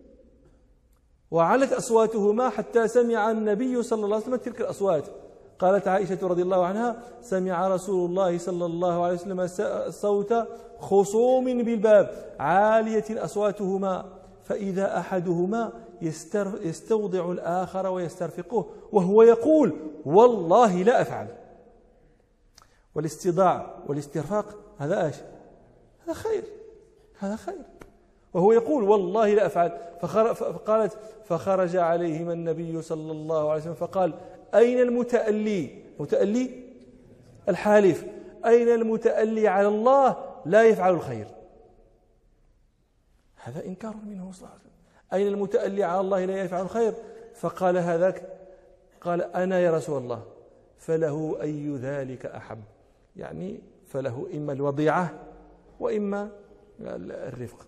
وعلت أصواتهما حتى سمع النبي صلى الله عليه وسلم تلك الأصوات. قالت عائشة رضي الله عنها: سمع رسول الله صلى الله عليه وسلم صوت خصوم بالباب عالية أصواتهما فإذا أحدهما يستوضع الآخر ويسترفقه وهو يقول: والله لا أفعل. والاستضاع والاسترفاق هذا إيش؟ هذا خير، هذا خير. وهو يقول: والله لا أفعل. فقالت: فخرج عليهما النبي صلى الله عليه وسلم فقال: أين المتألي؟ متألي الحالف، أين المتألي على الله لا يفعل الخير؟ هذا إنكار منه صلى الله عليه وسلم. أين المتألي على الله لا يفعل الخير؟ فقال هذاك، قال: أنا يا رسول الله. فله أي ذلك أحب، يعني فله إما الوضيعة وإما الرفق.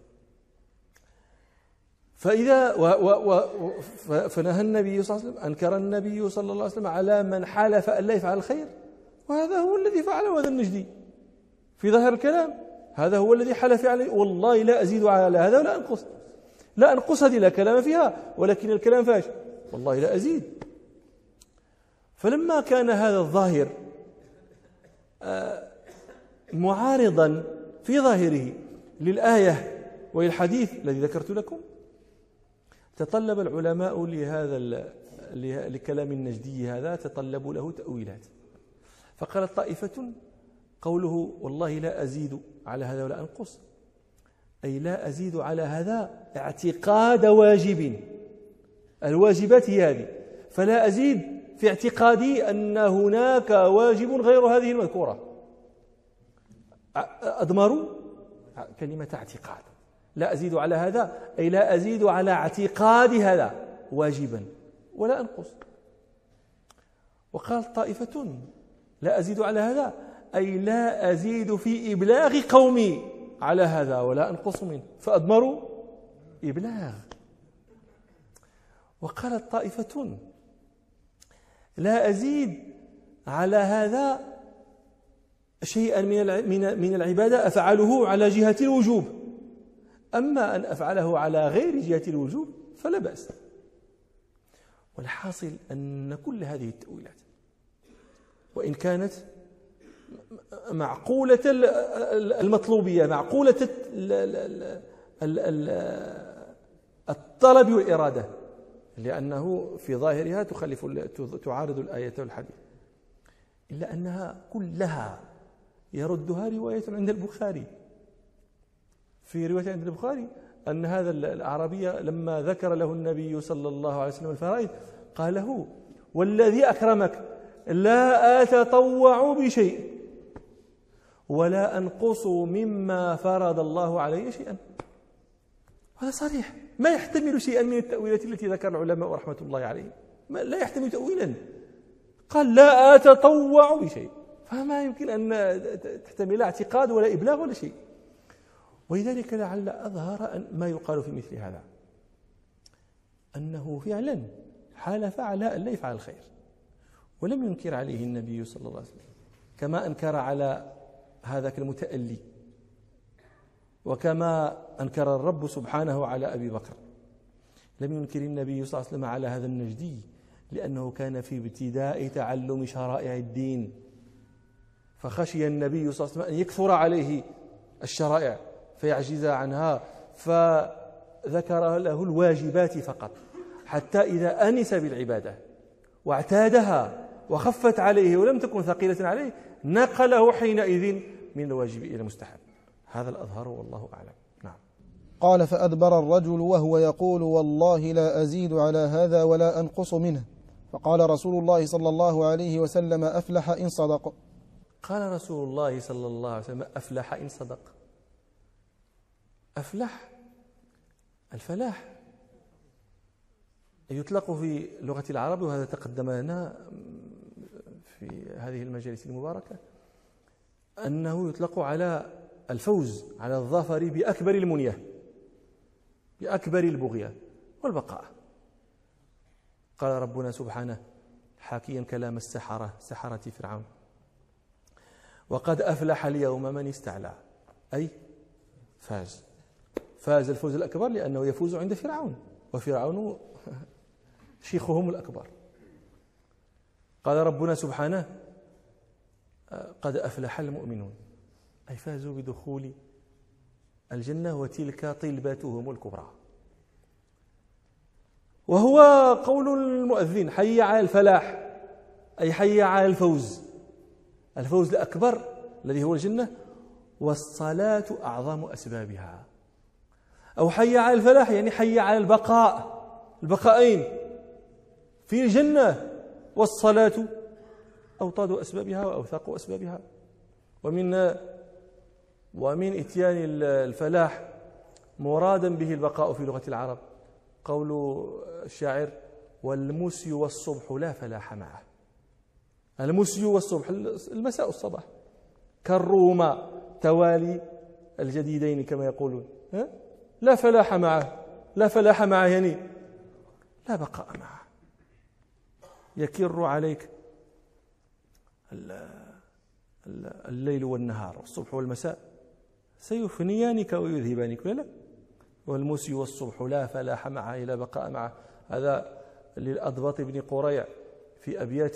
فنهى النبي صلى الله عليه وسلم، أنكر النبي صلى الله عليه وسلم على من حلف أن لا يفعل الخير، وهذا هو الذي فعله هذا النجدي في ظاهر الكلام. هذا هو الذي حلف عليه: والله لا أزيد على هذا ولا أنقص. لا أنقص هذه لا كلام فيها، ولكن الكلام فاش؟ والله لا أزيد. فلما كان هذا الظاهر معارضا في ظاهره للآية والحديث الذي ذكرت لكم تطلب العلماء لكلام النجدي هذا تطلبوا له تأويلات، فقالت طائفة قوله والله لا أزيد على هذا ولا أنقص، أي لا أزيد على هذا اعتقاد واجب، الواجبات هي هذه، فلا أزيد في اعتقادي أن هناك واجب غير هذه المذكورة. أضمروا كلمة اعتقاد، لا أزيد على هذا أي لا أزيد على اعتقاد هذا واجبا ولا أنقص. وقال طائفة لا أزيد على هذا أي لا أزيد في إبلاغ قومي على هذا ولا أنقص منه، فأضمروا إبلاغ. وقالت طائفة لا أزيد على هذا شيئا من العبادة أفعله على جهة الوجوب، أما أن أفعله على غير جهة الوجوب فلا بأس. والحاصل أن كل هذه التأويلات وإن كانت معقولة المطلوبية، معقولة الطلب والإرادة، لأنه في ظاهرها تعارض الآية والحديث، إلا أنها كلها يردها رواية عند البخاري. في رواية عند البخاري أن هذا الأعرابي لما ذكر له النبي صلى الله عليه وسلم الفرائض قال له والذي أكرمك لا أتطوع بشيء ولا أنقص مما فرض الله علي شيئا. هذا صريح، ما يحتمل شيئا من التأويلات التي ذكر العلماء رحمة الله عليهم، لا يحتمل تأويلا. قال لا أتطوع بشيء، فما يمكن أن تحتمل اعتقاد ولا إبلاغ ولا شيء. ولذلك لعل أظهر ما يقال في مثل هذا أنه فعلا حالف على أن لا يفعل الخير، ولم ينكر عليه النبي صلى الله عليه وسلم كما أنكر على هذاك المتألي، وكما أنكر الرب سبحانه على أبي بكر. لم ينكر النبي صلى الله عليه وسلم على هذا النجدي لأنه كان في ابتداء تعلم شرائع الدين، فخشي النبي صلى الله عليه وسلم أن يكثر عليه الشرائع فيعجز عنها، فذكر له الواجبات فقط، حتى إذا أنس بالعبادة واعتادها وخفت عليه ولم تكن ثقيلة عليه نقله حينئذ من الواجب إلى المستحب. هذا الأظهر والله أعلم. نعم. قال فأدبر الرجل وهو يقول والله لا أزيد على هذا ولا أنقص منه، فقال رسول الله صلى الله عليه وسلم أفلح إن صدق. قال رسول الله صلى الله عليه وسلم أفلح إن صدق. أفلح، الفلاح يطلق في لغة العرب، وهذا تقدم لنا في هذه المجالس المباركة، أنه يطلق على الفوز، على الظفر بأكبر المنية، بأكبر البغية والبقاء. قال ربنا سبحانه حاكيا كلام سحرة فرعون وقد أفلح اليوم من استعلى، أي فاز الفوز الأكبر لأنه يفوز عند فرعون، وفرعون شيخهم الأكبر. قال ربنا سبحانه قد أفلح المؤمنون، أي فازوا بدخول الجنة وتلك طلبتهم الكبرى. وهو قول المؤذن حي على الفلاح، أي حي على الفوز الأكبر الذي هو الجنة، والصلاة أعظم أسبابها. أو حي على الفلاح يعني حي على البقاءين في الجنة، والصلاة أوطاد أسبابها وأوثاق أسبابها. ومن إتيان الفلاح مرادا به البقاء في لغة العرب قول الشاعر والمسي والصبح لا فلاح معه. المسي والصبح المساء والصباح كالروما توالي الجديدين كما يقولون، لا فلاح معه يعني لا بقاء معه. يكر عليك الليل والنهار والصبح والمساء سيفنيانك ويذهبانك، لا. والمسي والصبح لا فلاح معه لا بقاء معه. هذا للأضبط بن قريع في أبيات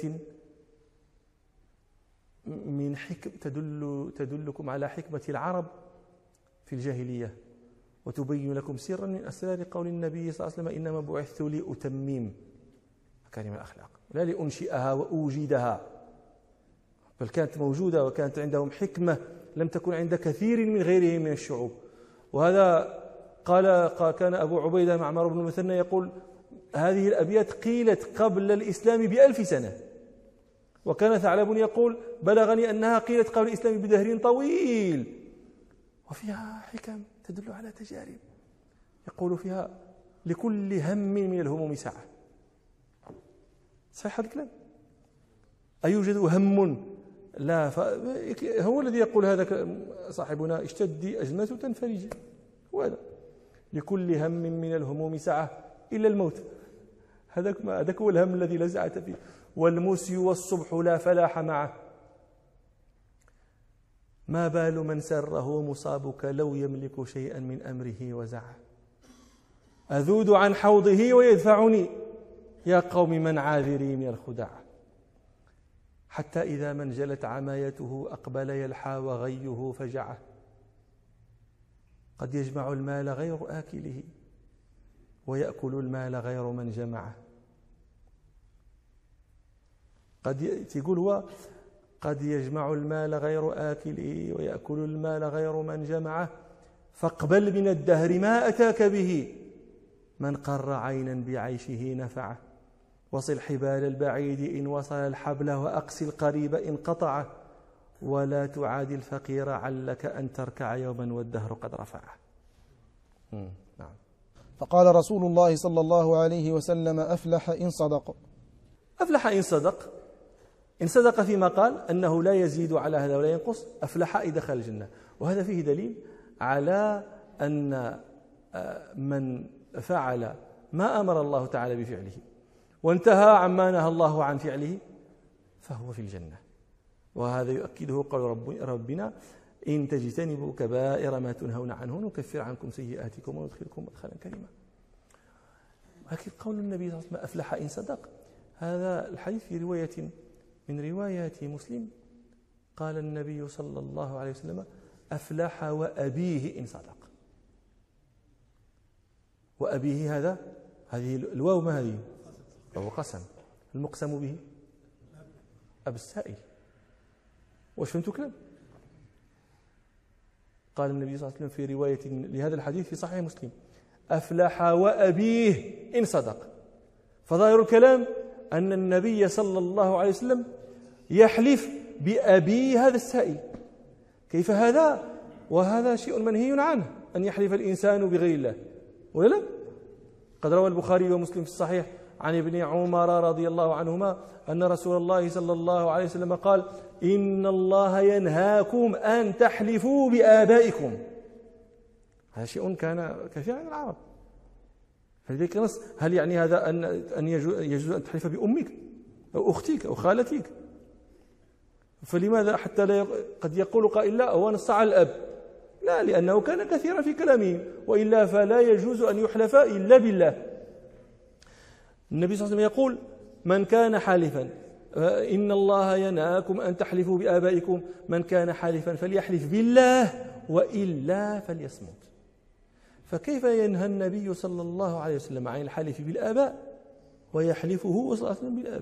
من حكم تدلكم على حكمة العرب في الجاهلية وتبين لكم سرا من أسرار قول النبي صلى الله عليه وسلم إنما بعثت لأتمم مكارم الأخلاق لا لأنشئها وأوجدها، بل كانت موجودة وكانت عندهم حكمة لم تكن عند كثير من غيرهم من الشعوب. وهذا كان أبو عبيدة معمر بن المثنى يقول هذه الأبيات قيلت قبل الإسلام ب1000 سنة، وكان ثعلب يقول بلغني أنها قيلت قبل الإسلام بدهر طويل، وفيها حكم تدل على تجارب. يقول فيها لكل هم من الهموم ساعة. صحيح هذا الكلام؟ أيوجد هم؟ لا، هو الذي يقول هذا صاحبنا اشتدي أزمة تنفرج، وهذا لكل هم من الهموم ساعة إلا الموت. هذاك هو الهم الذي لا ساعة فيه. والمسي والصبح لا فلاح معه، ما بال من سره مصابك لو يملك شيئا من أمره وزعه، أذود عن حوضه ويدفعني يا قوم من عاذري من الخدع، حتى إذا من جلت عمايته أقبل يلحى وغيه فجعه، قد يجمع المال غير آكله ويأكل المال غير من جمعه. تقول هو قد يجمع المال غير آكله ويأكل المال غير من جمعه، فاقبل من الدهر ما أتاك به، من قر عينا بعيشه نفعه، وصل حبال البعيد إن وصل الحبل وأقسي القريب إن قطعه، ولا تعادي الفقير علك أن تركع يوما والدهر قد رفعه. نعم. فقال رسول الله صلى الله عليه وسلم أفلح إن صدق. أفلح إن صدق، إن صدق فيما قال أنه لا يزيد على هذا ولا ينقص، أفلح إذا دخل الجنة. وهذا فيه دليل على أن من فعل ما أمر الله تعالى بفعله وانتهى عما نهى الله عن فعله فهو في الجنة. وهذا يؤكده قول ربنا إن تجتنبوا كبائر ما تنهون عنه نكفر عنكم سيئاتكم وندخلكم مدخلا كريما. ولكن قول النبي صلى الله عليه وسلم أفلح إن صدق، هذا الحديث في رواية من روايات مسلم قال النبي صلى الله عليه وسلم أفلح وأبيه إن صدق. وأبيه هذه الواو ما هذه؟ وهو قسم، المقسم به أب السائل. واش فهمتوا كلام؟ قال النبي صلى الله عليه وسلم في رواية لهذا الحديث في صحيح مسلم أفلح وأبيه إن صدق. فظاهر الكلام أن النبي صلى الله عليه وسلم يحلف بأبي هذا السائل. كيف هذا؟ وهذا شيء منهي عنه، أن يحلف الإنسان بغير الله، ولا لا؟ قد روى البخاري ومسلم في الصحيح عن ابن عمر رضي الله عنهما أن رسول الله صلى الله عليه وسلم قال إن الله ينهاكم أن تحلفوا بآبائكم. هذا شيء كان كثيرا عند العرب. فلذلك نص هل يعني هذا أن يجوز أن تحلف بأمك أو أختك أو خالتك؟ فلماذا حتى لا قد يقول قائل لا هو نص على الأب؟ لا، لأنه كان كثيرا في كلامه، وإلا فلا يجوز أن يحلف إلا بالله. النبي صلى الله عليه وسلم يقول من كان حالفا إن الله ينهاكم أن تحلفوا بآبائكم، من كان حالفا فليحلف بالله وإلا فليصمت. فكيف ينهى النبي صلى الله عليه وسلم عن الحلف بالآباء ويحلفه صلى الله عليه وسلم بالآب؟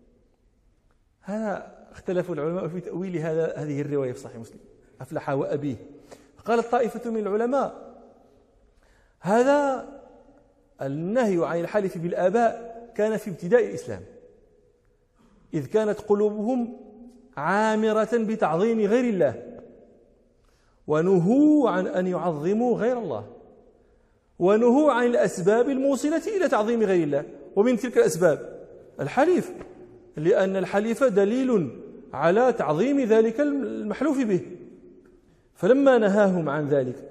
هذا اختلف العلماء في تأويل هذه الرواية في صحيح مسلم أفلح وأبيه. قالت طائفة من العلماء هذا النهي عن الحلف بالآباء كان في ابتداء الإسلام، إذ كانت قلوبهم عامرة بتعظيم غير الله، ونهوا عن أن يعظموا غير الله، ونهوا عن الأسباب الموصلة إلى تعظيم غير الله. ومن تلك الأسباب الحليف، لأن الحليف دليل على تعظيم ذلك المحلوف به. فلما نهاهم عن ذلك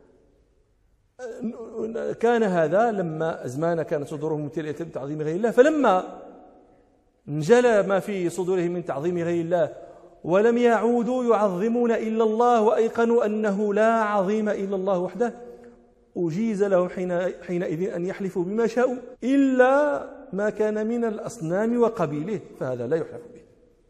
كان هذا لما أزمان كانت صدورهم ممتلئة بتعظيم غير الله، فلما انجلى ما في صدورهم من تعظيم غير الله ولم يعودوا يعظمون إلا الله وأيقنوا أنه لا عظيم إلا الله وحده، أجيز لهم حينئذ أن يحلفوا بما شاءوا إلا ما كان من الأصنام وقبيله، فهذا لا يحلف به.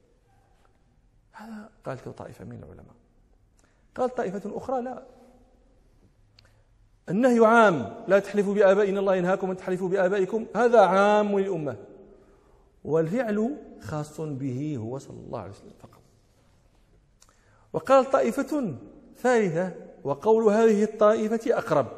هذا قالت طائفة من العلماء. قال طائفة أخرى لا، النهي عام، لا تحلفوا بآبائنا الله ينهاكم أن تحلفوا بآبائكم، هذا عام للأمة، والفعل خاص به هو صلى الله عليه وسلم فقط. وقال طائفة ثالثة، وقول هذه الطائفة أقرب،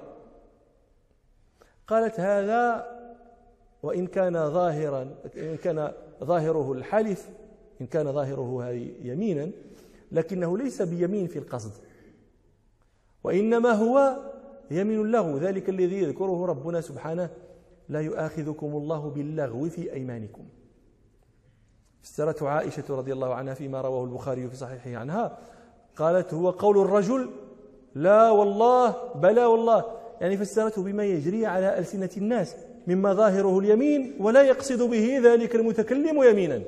قالت هذا وإن كان ظاهرا، إن كان ظاهره الحلف، إن كان ظاهره يمينا، لكنه ليس بيمين في القصد، وإنما هو يمين اللغو، ذلك الذي يذكره ربنا سبحانه: لا يؤاخذكم الله باللغو في أيمانكم. فسرته عائشة رضي الله عنها فيما رواه البخاري في صحيحه عنها، قالت: هو قول الرجل لا والله بلى والله، يعني فسرته بما يجري على ألسنة الناس مما ظاهره اليمين ولا يقصد به ذلك المتكلم يمينا.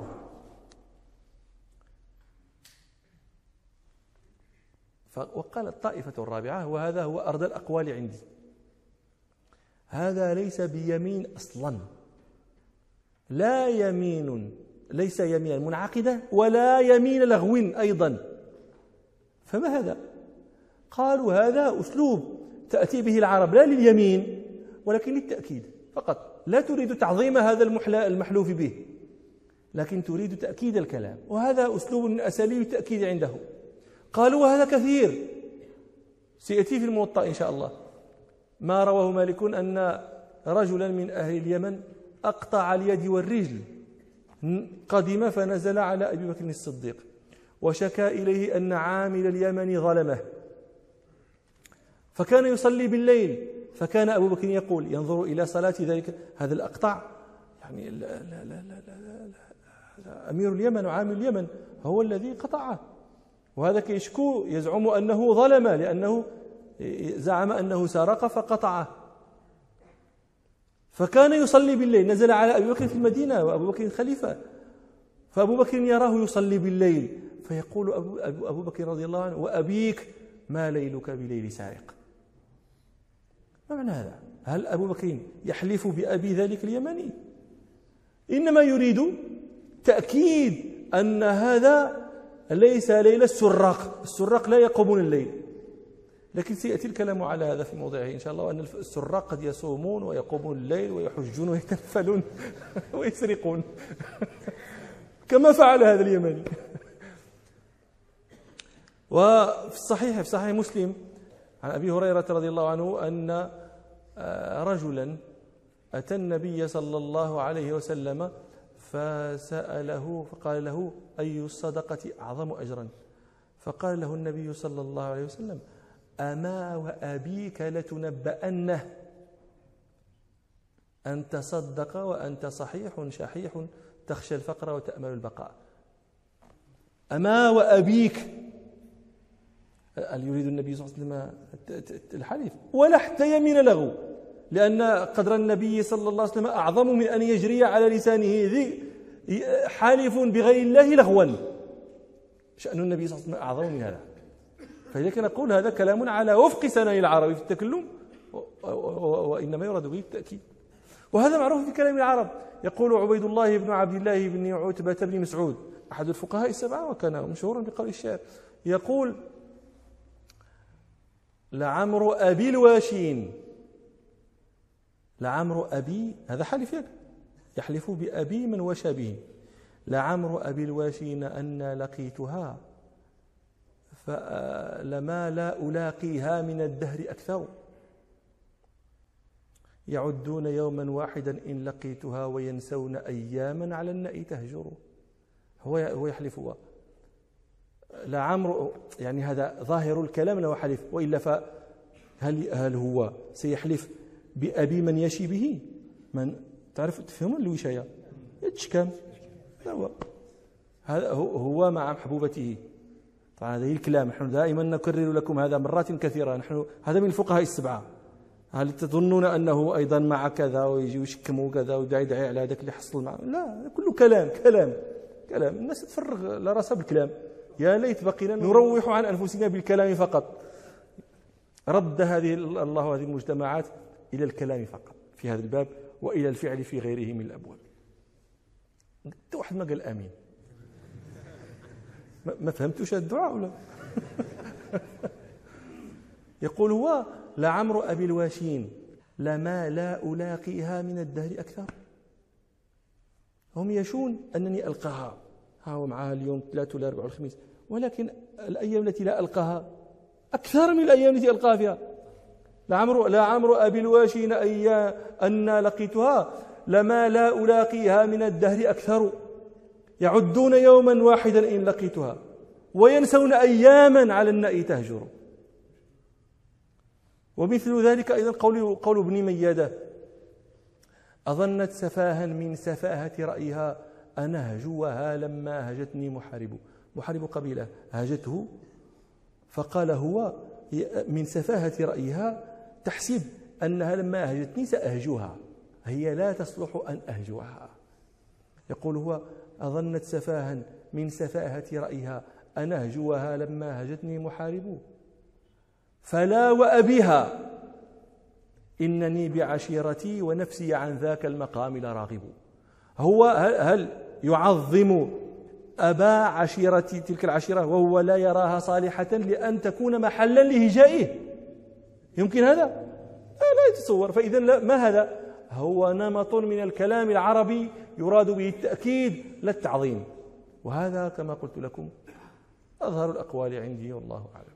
وقال الطائفة الرابعة، وهذا هو أرض الأقوال عندي: هذا ليس بيمين أصلا، لا يمين، ليس يمينا منعقدة ولا يمين لغو أيضا. فما هذا؟ قالوا هذا أسلوب تأتي به العرب لا لليمين ولكن للتأكيد فقط، لا تريد تعظيم هذا المحلوف به، لكن تريد تأكيد الكلام، وهذا أسلوب من أساليب التأكيد عنده. قالوا وهذا كثير، سيأتي في الموطأ إن شاء الله ما رواه مالك أن رجلا من أهل اليمن أقطع اليد والرجل، قدم فنزل على أبي بكر الصديق وشكى إليه أن عامل اليمن ظلمه، فكان يصلي بالليل، فكان أبو بكر يقول ينظر إلى صلاة ذلك هذا الأقطع، يعني لا لا لا لا لا لا أمير اليمن وعامل اليمن هو الذي قطعه، وهذا كيشكو يزعم أنه ظلم لأنه زعم أنه سرق فقطعه، فكان يصلي بالليل، نزل على أبي بكر في المدينة وأبو بكر خليفة، فأبو بكر يراه يصلي بالليل فيقول أبو بكر رضي الله عنه: وأبيك ما ليلك بليل سارق. ما معنى هذا؟ هل أبو بكر يحلف بأبي ذلك اليمني؟ إنما يريد تأكيد أن هذا ليس ليل السراق، السراق لا يقومون الليل، لكن سيأتي الكلام على هذا في موضعه إن شاء الله، وأن السراق قد يصومون ويقومون الليل ويحجون ويتنفلون ويسرقون كما فعل هذا اليمني. وفي الصحيح في صحيح مسلم عن أبي هريرة رضي الله عنه أن رجلا أتى النبي صلى الله عليه وسلم فسأله فقال له: أي الصدقة أعظم أجرا؟ فقال له النبي صلى الله عليه وسلم: أما وأبيك لتنبأنه أن تصدق وأنت صحيح شحيح تخشى الفقر وتأمل البقاء. أما وأبيك، هل يريد النبي صلى الله عليه وسلم الحليف ولا حتى يمين له؟ لأن قدر النبي صلى الله عليه وسلم أعظم من أن يجري على لسانه ذي حالف بغير الله لغوا، شأن النبي صلى الله عليه وسلم أعظم من هذا. فلذلك نقول هذا كلام على وفق سنن العرب في التكلم، وإنما يراد به التأكيد، وهذا معروف في كلام العرب. يقول عبيد الله بن عبد الله بن عتبة بن مسعود أحد الفقهاء السبعة وكان مشهورا بقول الشعر، يقول: لعمر أبي الواشين، لعمر أبي، هذا حلف يحلف بأبي من وشى به، لعمر أبي الواشين أن لقيتها فلما لا ألاقيها من الدهر أكثر، يعدون يوما واحدا إن لقيتها وينسون أياما على النأي تهجر. هو يحلف لعمر، يعني هذا ظاهر الكلام له حلف، وإلا فهل هو سيحلف بأبي من يشي به؟ من تعرف تفهمون الوشاية يتشكم، هذا هو مع محبوبته. طبعا هذا الكلام نحن دائما نكرر لكم هذا مرات كثيرة، نحن هذا من الفقهاء السبعة. هل تظنون أنه أيضا مع كذا ويجي ويشكموا كذا ويدعي على هذاك اللي حصل معه؟ لا، كله كلام. الناس تفرغ لراسها بالكلام. يا ليت بقينا نروح عن أنفسنا بالكلام فقط. رد الله هذه المجتمعات إلى الكلام فقط في هذا الباب، وإلى الفعل في غيره من الأبواب. واحد ما قال آمين، ما فهمتوش الدعاء ولا؟ يقول هو لعمر أبي الواشين لما لا ألاقيها من الدهر أكثر. هم يشون أنني ألقاها، هو معها اليوم 3 ولا 4 والخميس، ولكن الأيام التي لا ألقاها أكثر من الأيام التي ألقاها فيها. لعمر أبي الواشين أن لقيتها لما لا ألاقيها من الدهر أكثر. يعدون يوما واحدا إن لقيتها وينسون أياما على النأي تهجر. ومثل ذلك أيضا قول ابن ميادة: أظنت سفاها من سفاهة رأيها أنهجوها لما هجتني محارب قبيلة هاجته، فقال هو من سفاهة رأيها تحسب أنها لما هجتني سأهجوها، هي لا تصلح أن أهجوها. يقول هو: أظنت سفاها من سفاهة رأيها أنهجوها لما هجتني محارب، فلا وأبيها إنني بعشيرتي ونفسي عن ذاك المقام لراغب. هو هل يعظم أبا عشيرتي تلك العشيرة وهو لا يراها صالحة لأن تكون محلا لهجائه؟ يمكن هذا؟ لا يتصور. فإذا ما هذا؟ هو نمط من الكلام العربي يراد به التأكيد لا التعظيم، وهذا كما قلت لكم أظهر الأقوال عندي والله أعلم.